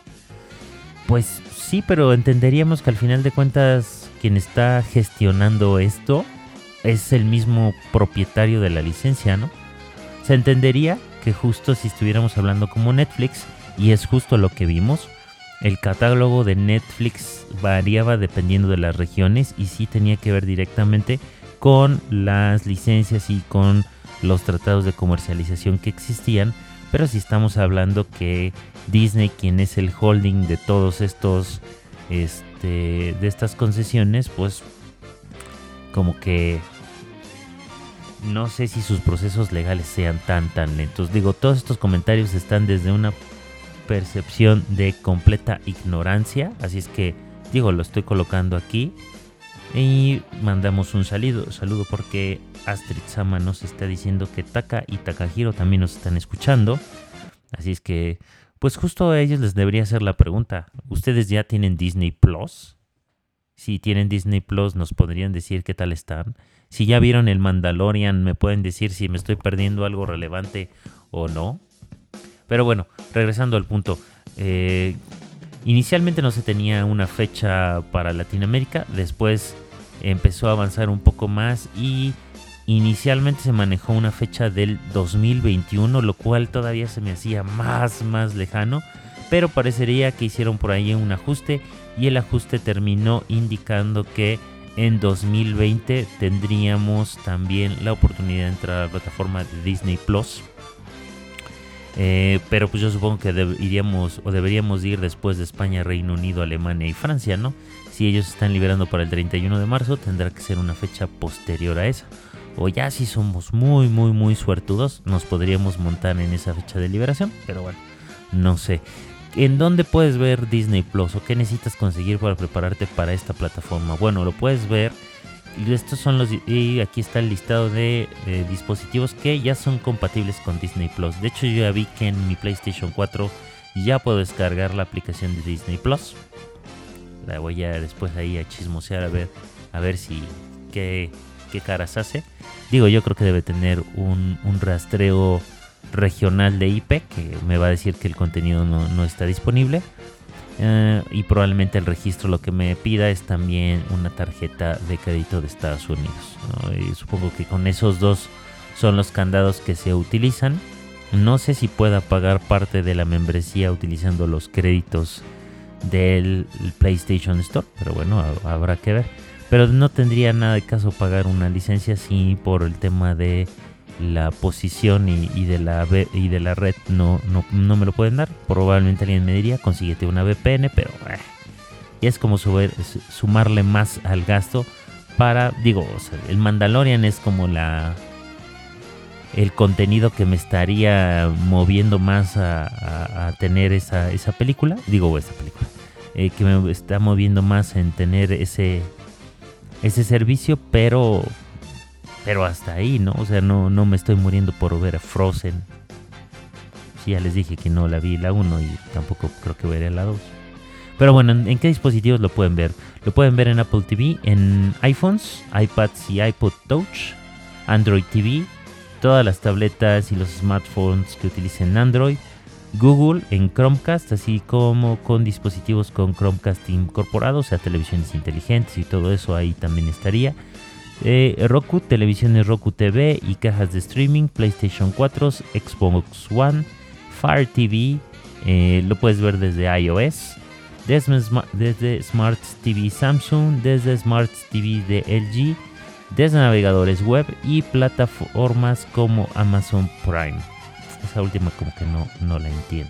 Pues sí, pero entenderíamos que al final de cuentas quien está gestionando esto es el mismo propietario de la licencia, ¿no? Se entendería que justo si estuviéramos hablando como Netflix, y es justo lo que vimos, el catálogo de Netflix variaba dependiendo de las regiones y sí tenía que ver directamente con las licencias y con los tratados de comercialización que existían. Pero si estamos hablando que Disney, quien es el holding de todos estos este, de estas concesiones, pues como que no sé si sus procesos legales sean tan tan lentos. Digo, todos estos comentarios están desde una percepción de completa ignorancia, así es que digo, lo estoy colocando aquí. Y mandamos un saludo, saludo porque Astrid Sama nos está diciendo que Taka y Takahiro también nos están escuchando. Así es que, pues justo a ellos les debería hacer la pregunta. ¿Ustedes ya tienen Disney Plus? Si tienen Disney Plus, ¿nos podrían decir qué tal están? Si ya vieron el Mandalorian, ¿me pueden decir si me estoy perdiendo algo relevante o no? Pero bueno, regresando al punto. Eh, inicialmente no se tenía una fecha para Latinoamérica, después empezó a avanzar un poco más y inicialmente se manejó una fecha del dos mil veintiuno, lo cual todavía se me hacía más, más lejano, pero parecería que hicieron por ahí un ajuste y el ajuste terminó indicando que en dos mil veinte tendríamos también la oportunidad de entrar a la plataforma de Disney Plus. Eh, pero pues yo supongo que deb- iríamos o deberíamos ir después de España, Reino Unido, Alemania y Francia, ¿no? Si ellos están liberando para el treinta y uno de marzo, tendrá que ser una fecha posterior a esa. O ya si somos muy, muy, muy suertudos, nos podríamos montar en esa fecha de liberación. Pero bueno, no sé. ¿En dónde puedes ver Disney Plus? ¿O qué necesitas conseguir para prepararte para esta plataforma? Bueno, lo puedes ver. Y estos son los, y aquí está el listado de eh, dispositivos que ya son compatibles con Disney Plus. De hecho, yo ya vi que en mi PlayStation cuatro ya puedo descargar la aplicación de Disney Plus. La voy a después ahí a chismosear a ver, a ver si qué, qué caras hace. Digo, yo creo que debe tener un, un rastreo regional de I P que me va a decir que el contenido no, no está disponible. Uh, y probablemente el registro lo que me pida es también una tarjeta de crédito de Estados Unidos, ¿no? Y supongo que con esos dos son los candados que se utilizan. No sé si pueda pagar parte de la membresía utilizando los créditos del PlayStation Store, pero bueno, habrá que ver. Pero no tendría nada de caso pagar una licencia si por el tema de la posición y, y, de la, y de la red no, no, no me lo pueden dar. Probablemente alguien me diría, consíguete una V P N, pero eh, es como subir, sumarle más al gasto para, digo, o sea, el Mandalorian es como la el contenido que me estaría moviendo más a, a, a tener esa, esa película, digo, esa película, eh, que me está moviendo más en tener ese, ese servicio, pero, pero hasta ahí, ¿no? O sea, no, no me estoy muriendo por ver a Frozen. Sí, ya les dije que no la vi la uno y tampoco creo que veré la dos. Pero bueno, ¿en, ¿en qué dispositivos lo pueden ver? Lo pueden ver en Apple T V, en iPhones, iPads y iPod Touch, Android T V, todas las tabletas y los smartphones que utilicen Android, Google en Chromecast, así como con dispositivos con Chromecast incorporado, o sea, televisiones inteligentes y todo eso ahí también estaría. Eh, Roku, televisiones Roku T V y cajas de streaming, PlayStation cuatro, Xbox One, Fire T V, eh, lo puedes ver desde iOS, desde, desde Smart T V Samsung, desde Smart T V de L G, desde navegadores web y plataformas como Amazon Prime. Esa última como que no, no la entiendo.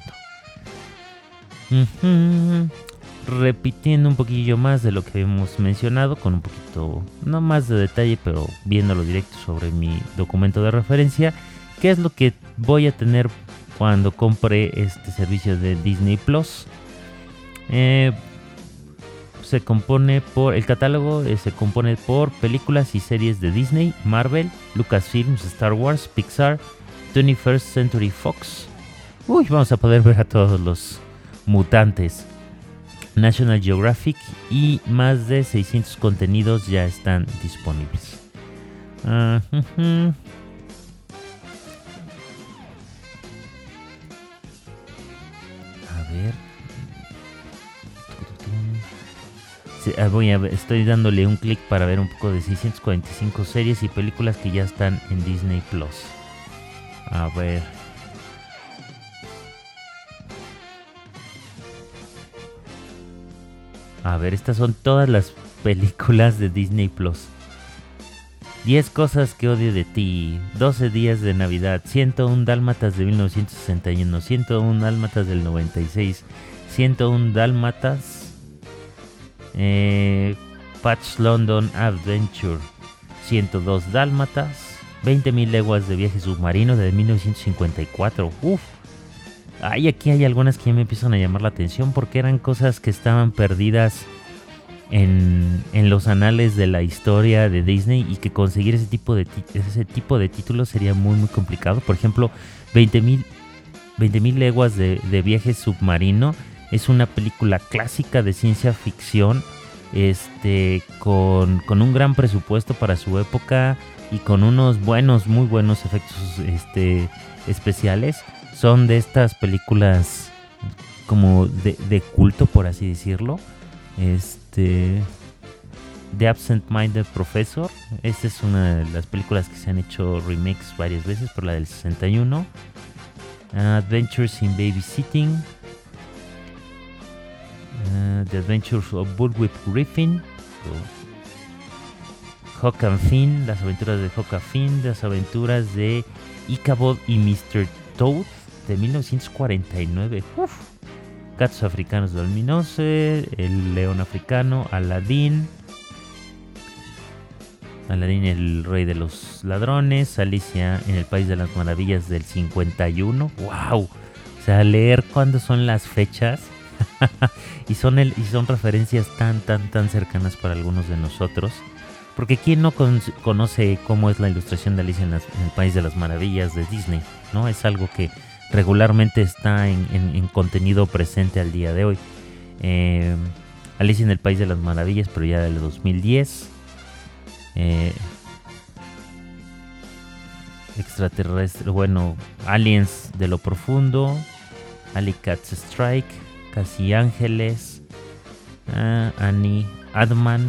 Uh-huh. Repitiendo un poquillo más de lo que hemos mencionado, con un poquito, no más de detalle, pero viéndolo directo sobre mi documento de referencia, ¿qué es lo que voy a tener cuando compre este servicio de Disney Plus? Eh, se compone por, el catálogo eh, se compone por películas y series de Disney, Marvel, Lucasfilms, Star Wars, Pixar, twenty-first Century Fox. Uy, vamos a poder ver a todos los mutantes. National Geographic y más de seiscientos contenidos ya están disponibles. Uh, uh-huh. A ver. Sí, voy a ver, estoy dándole un clic para ver un poco de seiscientas cuarenta y cinco series y películas que ya están en Disney Plus. A ver. A ver, estas son todas las películas de Disney Plus. diez cosas que odio de ti, doce días de Navidad, ciento uno Dálmatas de mil novecientos sesenta y uno, ciento uno Dálmatas del noventa y seis, ciento uno Dálmatas, eh, Patch London Adventure, ciento dos Dálmatas, veinte mil leguas de viaje submarino de mil novecientos cincuenta y cuatro. Uf. Ay, aquí hay algunas que ya me empiezan a llamar la atención porque eran cosas que estaban perdidas en, en los anales de la historia de Disney y que conseguir ese tipo de, ese tipo de títulos sería muy muy complicado. Por ejemplo, veinte mil leguas de, de viaje submarino es una película clásica de ciencia ficción, este, con, con un gran presupuesto para su época y con unos buenos, muy buenos efectos este, especiales. Son de estas películas como de, de culto, por así decirlo. Este, The Absent-Minded Professor. Esta es una de las películas que se han hecho remakes varias veces, por la del sesenta y uno. Uh, Adventures in Babysitting. Uh, The Adventures of Bullwhip Griffin. Oh. Huck and Finn. Las aventuras de Huck and Finn. Las aventuras de Ichabod y mister Toad de mil novecientos cuarenta y nueve. Uf. Gatos africanos de Alminose, El león africano, Aladdin, Aladdin el rey de los ladrones, Alicia en el país de las maravillas del cincuenta y uno. ¡Wow! O sea, leer cuándo son las fechas y, son el, y son referencias tan, tan, tan cercanas para algunos de nosotros. Porque ¿quién no con, conoce cómo es la ilustración de Alicia en, las, en el país de las maravillas de Disney? ¿No? Es algo que regularmente está en, en, en contenido presente al día de hoy. Eh, Alicia en el País de las Maravillas, pero ya del dos mil diez. Eh, extraterrestre, bueno, Aliens de lo Profundo, Aliens Strike, Casi Ángeles, uh, Annie Adman,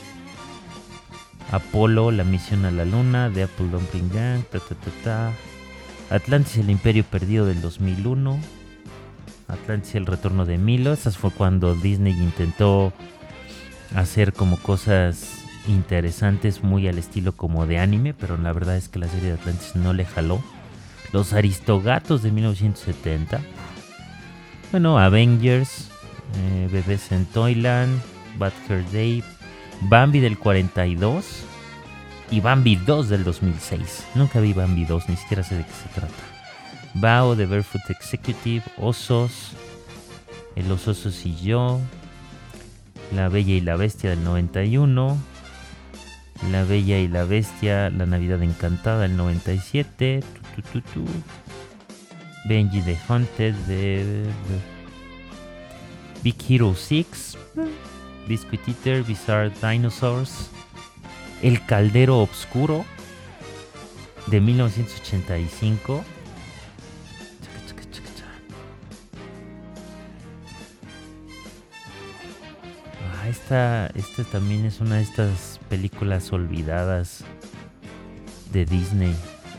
Apolo, La Misión a la Luna, The Apple Dumpling Gang, ta ta ta ta. Atlantis, el Imperio Perdido del dos mil uno. Atlantis, el Retorno de Milo. Esas fue cuando Disney intentó hacer como cosas interesantes muy al estilo como de anime, pero la verdad es que la serie de Atlantis no le jaló. Los Aristogatos de mil novecientos setenta. Bueno, Avengers, eh, Bebés en Toyland, Bad Hair Day, Bambi del cuarenta y dos. Y Bambi dos del dos mil seis. Nunca vi Bambi dos, ni siquiera sé de qué se trata. Bao, The Barefoot Executive, Osos, El Los Osos y Yo, La Bella y la Bestia del noventa y uno. La Bella y la Bestia, La Navidad Encantada del noventa y siete. Tu, tu, tu, tu. Benji the Hunted de, de Big Hero seis. Biscuit Eater, Bizarre Dinosaurs. El Caldero Obscuro de mil novecientos ochenta y cinco. Ah, esta, esta también es una de estas películas olvidadas de Disney.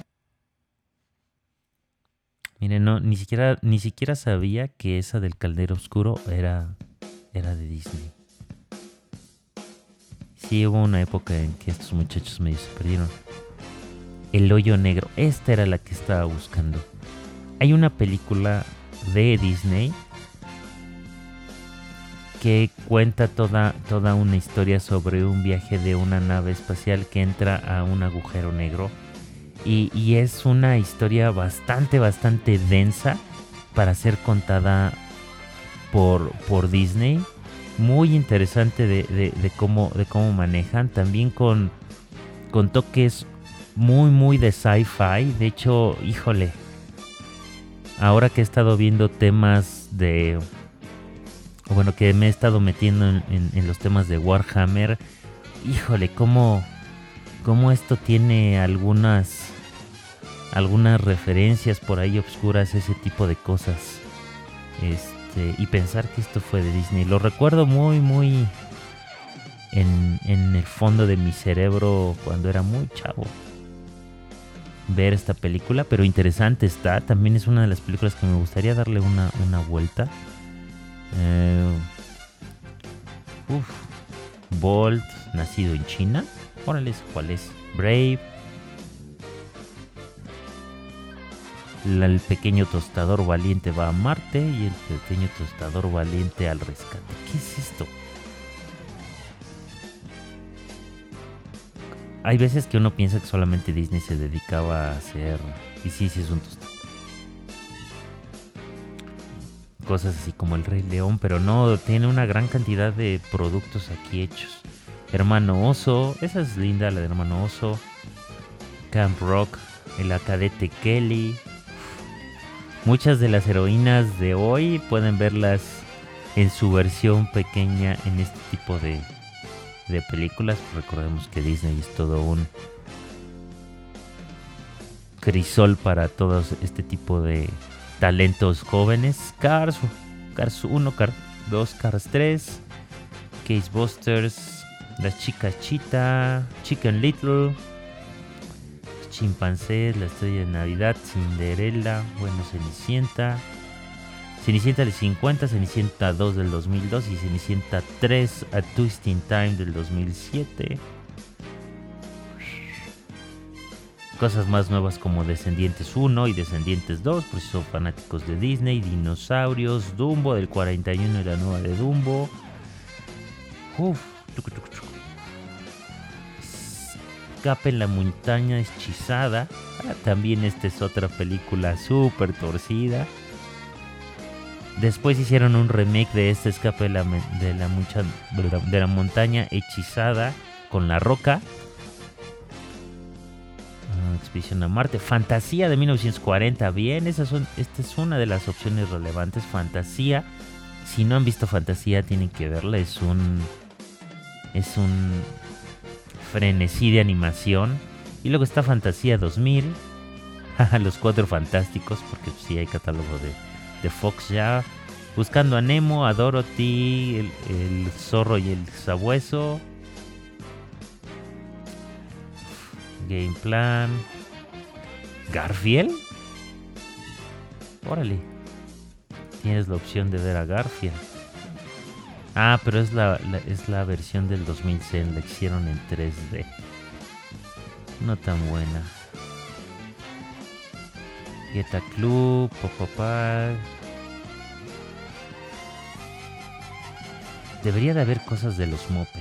Miren, no, ni siquiera, ni siquiera sabía que esa del Caldero Oscuro era, era de Disney. Sí, hubo una época en que estos muchachos medio se perdieron. El Hoyo Negro, esta era la que estaba buscando. Hay una película de Disney que cuenta toda, toda una historia sobre un viaje de una nave espacial que entra a un agujero negro. Y, y es una historia bastante, bastante densa para ser contada por, por Disney. Muy interesante de, de, de, cómo, de cómo manejan. También con, con toques muy, muy de sci-fi. De hecho, híjole. Ahora que he estado viendo temas de... Bueno, que me he estado metiendo en, en, en los temas de Warhammer. Híjole, cómo, cómo esto tiene algunas... algunas referencias por ahí obscuras, ese tipo de cosas. Este, y pensar que esto fue de Disney. Lo recuerdo muy, muy en, en el fondo de mi cerebro cuando era muy chavo. Ver esta película, pero interesante está. También es una de las películas que me gustaría darle una, una vuelta. Eh, uf, Bolt, nacido en China. Órale, ¿cuál es? Brave. El pequeño tostador valiente va a Marte y el pequeño tostador valiente al rescate. ¿Qué es esto? Hay veces que uno piensa que solamente Disney se dedicaba a hacer... Y sí, sí es un tostador. Cosas así como el Rey León, pero no, tiene una gran cantidad de productos aquí hechos. Hermano Oso, esa es linda, la de Hermano Oso. Camp Rock, el Cadete Kelly. Muchas de las heroínas de hoy pueden verlas en su versión pequeña en este tipo de, de películas. Recordemos que Disney es todo un crisol para todos este tipo de talentos jóvenes. Cars, Cars uno, Cars dos, Cars tres, Case Busters, La Chica Chita, Chicken Little, Chimpancés, La Estrella de Navidad, Cinderella, bueno, Cenicienta, Cenicienta del cincuenta, Cenicienta dos del dos mil dos y Cenicienta tres, A Twist in Time del dos mil siete. Cosas más nuevas como Descendientes uno y Descendientes dos, por si son fanáticos de Disney. Dinosaurios, Dumbo del cuarenta y uno y la nueva de Dumbo. Uf, tucu, tucu, tucu. Escape en la montaña hechizada. Ah, también esta es otra película súper torcida. Después hicieron un remake de este Escape de la, de la, mucha, de la montaña hechizada con La Roca. Uh, Expedición a Marte. Fantasía de mil novecientos cuarenta. Bien, esas son, esta es una de las opciones relevantes. Fantasía. Si no han visto Fantasía, tienen que verla. Es un... Es un... frenesí de animación. Y luego está Fantasía dos mil. Los Cuatro Fantásticos, porque sí hay catálogo de, de Fox ya. Buscando a Nemo, a Dorothy, el, el zorro y el sabueso. Game Plan. Garfield. Órale. Tienes la opción de ver a Garfield. Ah, pero es la, la, es la versión del dos mil seis, la hicieron en tres D. No tan buena. Geta Club, Popopá. Debería de haber cosas de los Muppets.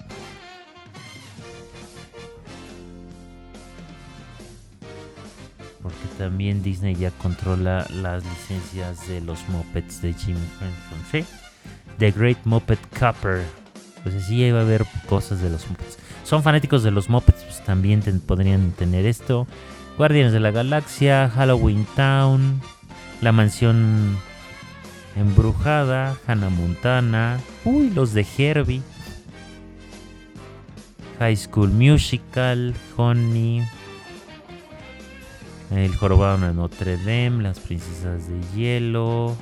Porque también Disney ya controla las licencias de los Muppets de Jim Henson, ¿sí? The Great Muppet Caper. Pues sí, iba a haber cosas de los Muppets. Son fanáticos de los Muppets, pues también ten, podrían tener esto. Guardianes de la Galaxia, Halloween Town, La Mansión Embrujada, Hannah Montana, uy, los de Herbie, High School Musical, Honey, El Jorobado de Notre Dame, Las Princesas de Hielo.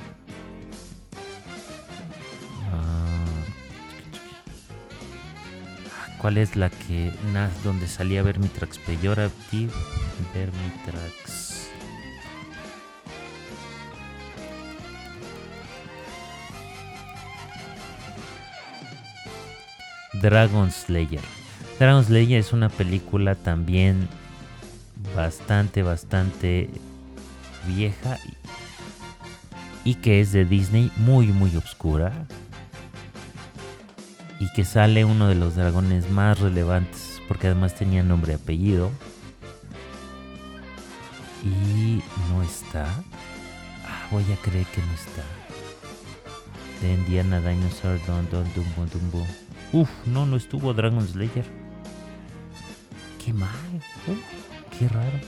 ¿Cuál es la que donde salía Vermitrax Pejorative? Vermitrax. Dragon Slayer. Dragon Slayer es una película también bastante, bastante vieja y, y que es de Disney, muy, muy oscura. Y que sale uno de los dragones más relevantes, porque además tenía nombre y apellido. Y no está. Ah, voy a creer que no está. De Indiana Dinosaur, Don Don Dumbo Dumbo. Uf, no, no estuvo Dragon Slayer. Qué mal. Uh, qué raro.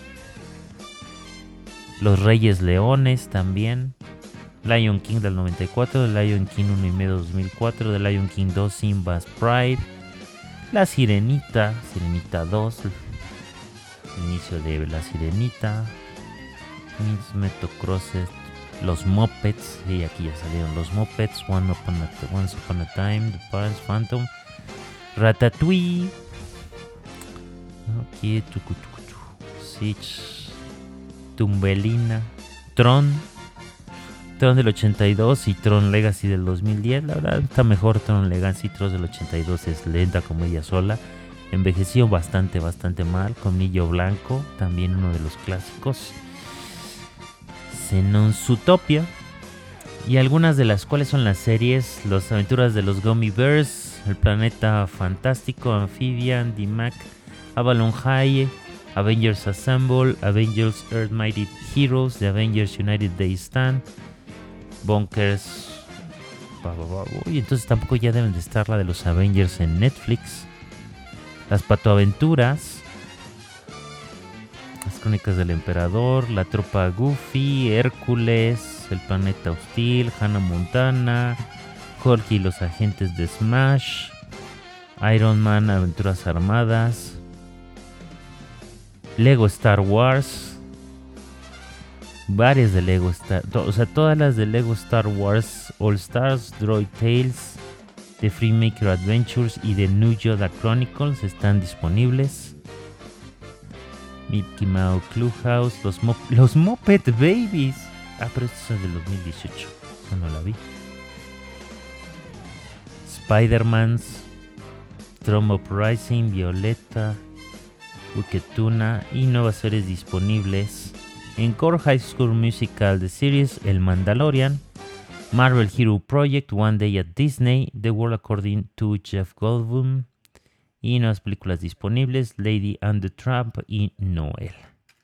Los Reyes Leones también. Lion King del noventa y cuatro, The Lion King uno y medio dos mil cuatro, The Lion King dos, Simba's Pride, La Sirenita, Sirenita dos, el inicio de La Sirenita, Metocrosses, Los Muppets, y aquí ya salieron los Muppets, One Upon a, Once Upon a Time, The Pirates, Phantom, Ratatouille, aquí, Sitch, Tumbelina, Tron, Tron del ochenta y dos y Tron Legacy del dos mil diez. La verdad está mejor Tron Legacy. Tron del ochenta y dos es lenta como ella sola. Envejeció bastante, bastante mal. Colmillo Blanco, también uno de los clásicos. Xenon Zootopia. Y algunas de las cuales son las series: Las Aventuras de los Gummy Bears, El Planeta Fantástico, Amphibian, D Mac, Avalon High, Avengers Assemble, Avengers Earth Mighty Heroes, The Avengers United They Stand, Bunkers. Y entonces tampoco ya deben de estar la de los Avengers en Netflix. Las Patoaventuras, Las Crónicas del Emperador, La Tropa Goofy, Hércules, El Planeta Hostil, Hannah Montana, Hulk y los Agentes de Smash, Iron Man, Aventuras Armadas, Lego Star Wars, varias de Lego Star, to, o sea, todas las de Lego Star Wars All Stars, Droid Tales, The Freemaker Adventures y The New Yoda Chronicles están disponibles. Mickey Mouse Clubhouse, los, Mo- los Muppet Babies. Ah, pero esto es del dos mil dieciocho, eso no la vi. Spider-Man's, Trump Uprising, Violeta, Wicked Tuna y nuevas series disponibles. Encore, High School Musical, The Series, El Mandalorian, Marvel Hero Project, One Day at Disney, The World According to Jeff Goldblum y nuevas películas disponibles, Lady and the Tramp y Noel.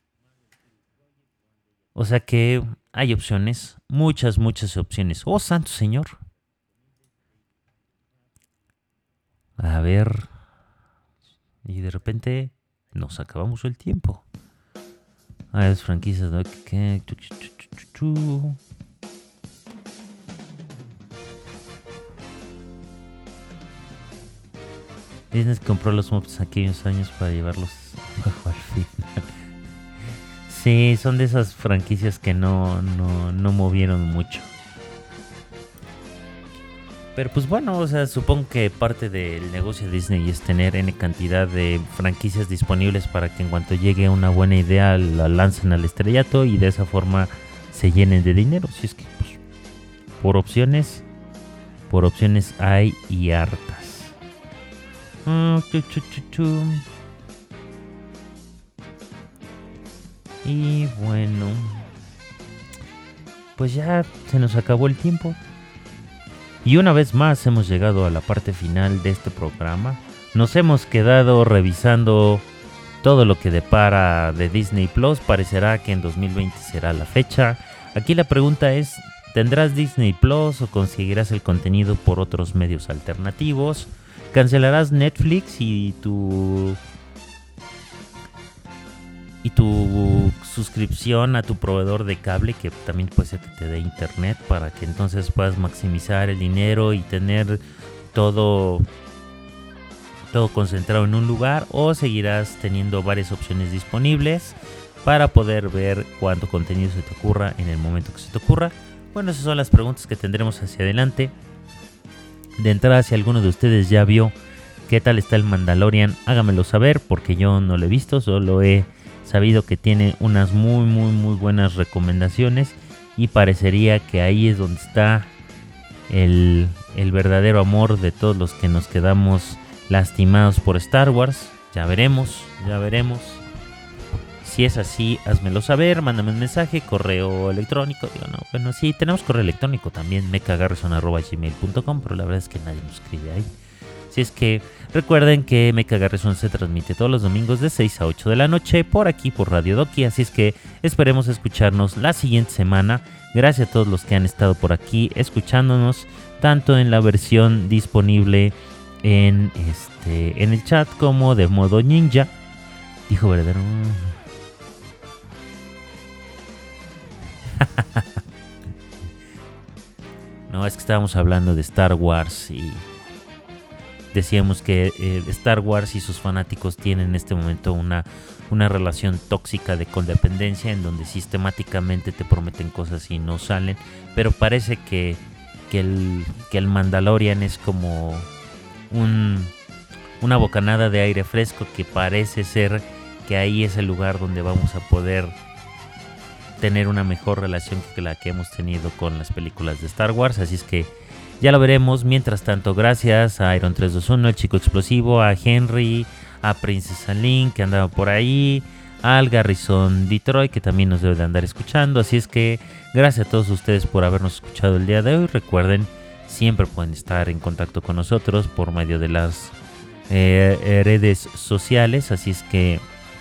O sea que hay opciones, muchas, muchas opciones. ¡Oh, santo señor! A ver. Y de repente nos acabamos el tiempo. A ver, las franquicias, ¿no? ¿Qué? Disney compró los Muppets aquellos años para llevarlos bajo al final. Sí, son de esas franquicias que no, no, no movieron mucho. Pero pues bueno, o sea, supongo que parte del negocio de Disney es tener N cantidad de franquicias disponibles para que en cuanto llegue una buena idea la lancen al estrellato y de esa forma se llenen de dinero. Si es que pues, por opciones, por opciones hay y hartas. Mm, chu, chu, chu, chu. Y bueno, pues ya se nos acabó el tiempo. Y una vez más hemos llegado a la parte final de este programa. Nos hemos quedado revisando todo lo que depara de Disney Plus. Parecerá que en dos mil veinte será la fecha. Aquí la pregunta es, ¿tendrás Disney Plus o conseguirás el contenido por otros medios alternativos? cancelarás Netflix y tu y tu suscripción a tu proveedor de cable, que también puede ser que te dé internet, para que entonces puedas maximizar el dinero y tener todo todo concentrado en un lugar, o seguirás teniendo varias opciones disponibles para poder ver cuánto contenido se te ocurra en el momento que se te ocurra. Bueno, esas son las preguntas que tendremos hacia adelante. De entrada, si alguno de ustedes ya vio qué tal está el Mandalorian, hágamelo saber, porque yo no lo he visto, solo he sabido que tiene unas muy muy muy buenas recomendaciones, y parecería que ahí es donde está el, el verdadero amor de todos los que nos quedamos lastimados por Star Wars. Ya veremos, ya veremos. Si es así, házmelo saber, mándame un mensaje, correo electrónico. Digo, no, bueno, sí, tenemos correo electrónico también, mecagarrison arroba gmail punto com, pero la verdad es que nadie nos escribe ahí. Así es que recuerden que Mecagarrison se transmite todos los domingos de seis a ocho de la noche por aquí, por Radio Doki. Así es que esperemos escucharnos la siguiente semana. Gracias a todos los que han estado por aquí escuchándonos, tanto en la versión disponible en, este, en el chat como de modo ninja. Dijo verdadero... No, es que estábamos hablando de Star Wars y decíamos que eh, Star Wars y sus fanáticos tienen en este momento una, una relación tóxica de codependencia, en donde sistemáticamente te prometen cosas y no salen, pero parece que, que, el, que el Mandalorian es como un, una bocanada de aire fresco, que parece ser que ahí es el lugar donde vamos a poder tener una mejor relación que la que hemos tenido con las películas de Star Wars. Así es que ya lo veremos. Mientras tanto, gracias a Iron tres dos uno, el Chico Explosivo, a Henry, a Princesa Link, que andaba por ahí, al Garrison Detroit, que también nos debe de andar escuchando. Así es que gracias a todos ustedes por habernos escuchado el día de hoy. Recuerden, siempre pueden estar en contacto con nosotros por medio de las eh, redes sociales. Así es que,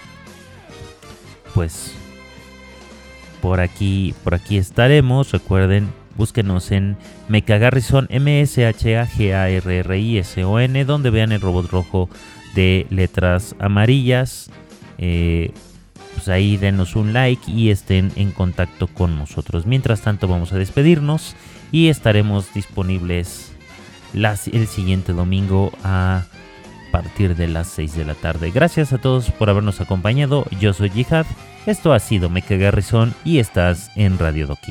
pues, por aquí, por aquí estaremos. Recuerden, búsquenos en Mechagarrison, M S H A G A R R I S O N, donde vean el robot rojo de letras amarillas. Eh, pues ahí denos un like y estén en contacto con nosotros. Mientras tanto, vamos a despedirnos y estaremos disponibles las, el siguiente domingo a partir de las seis de la tarde. Gracias a todos por habernos acompañado. Yo soy Jihad. Esto ha sido Mechagarrison y estás en Radio Doki.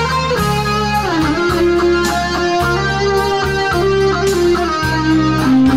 Thank you.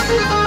Bye.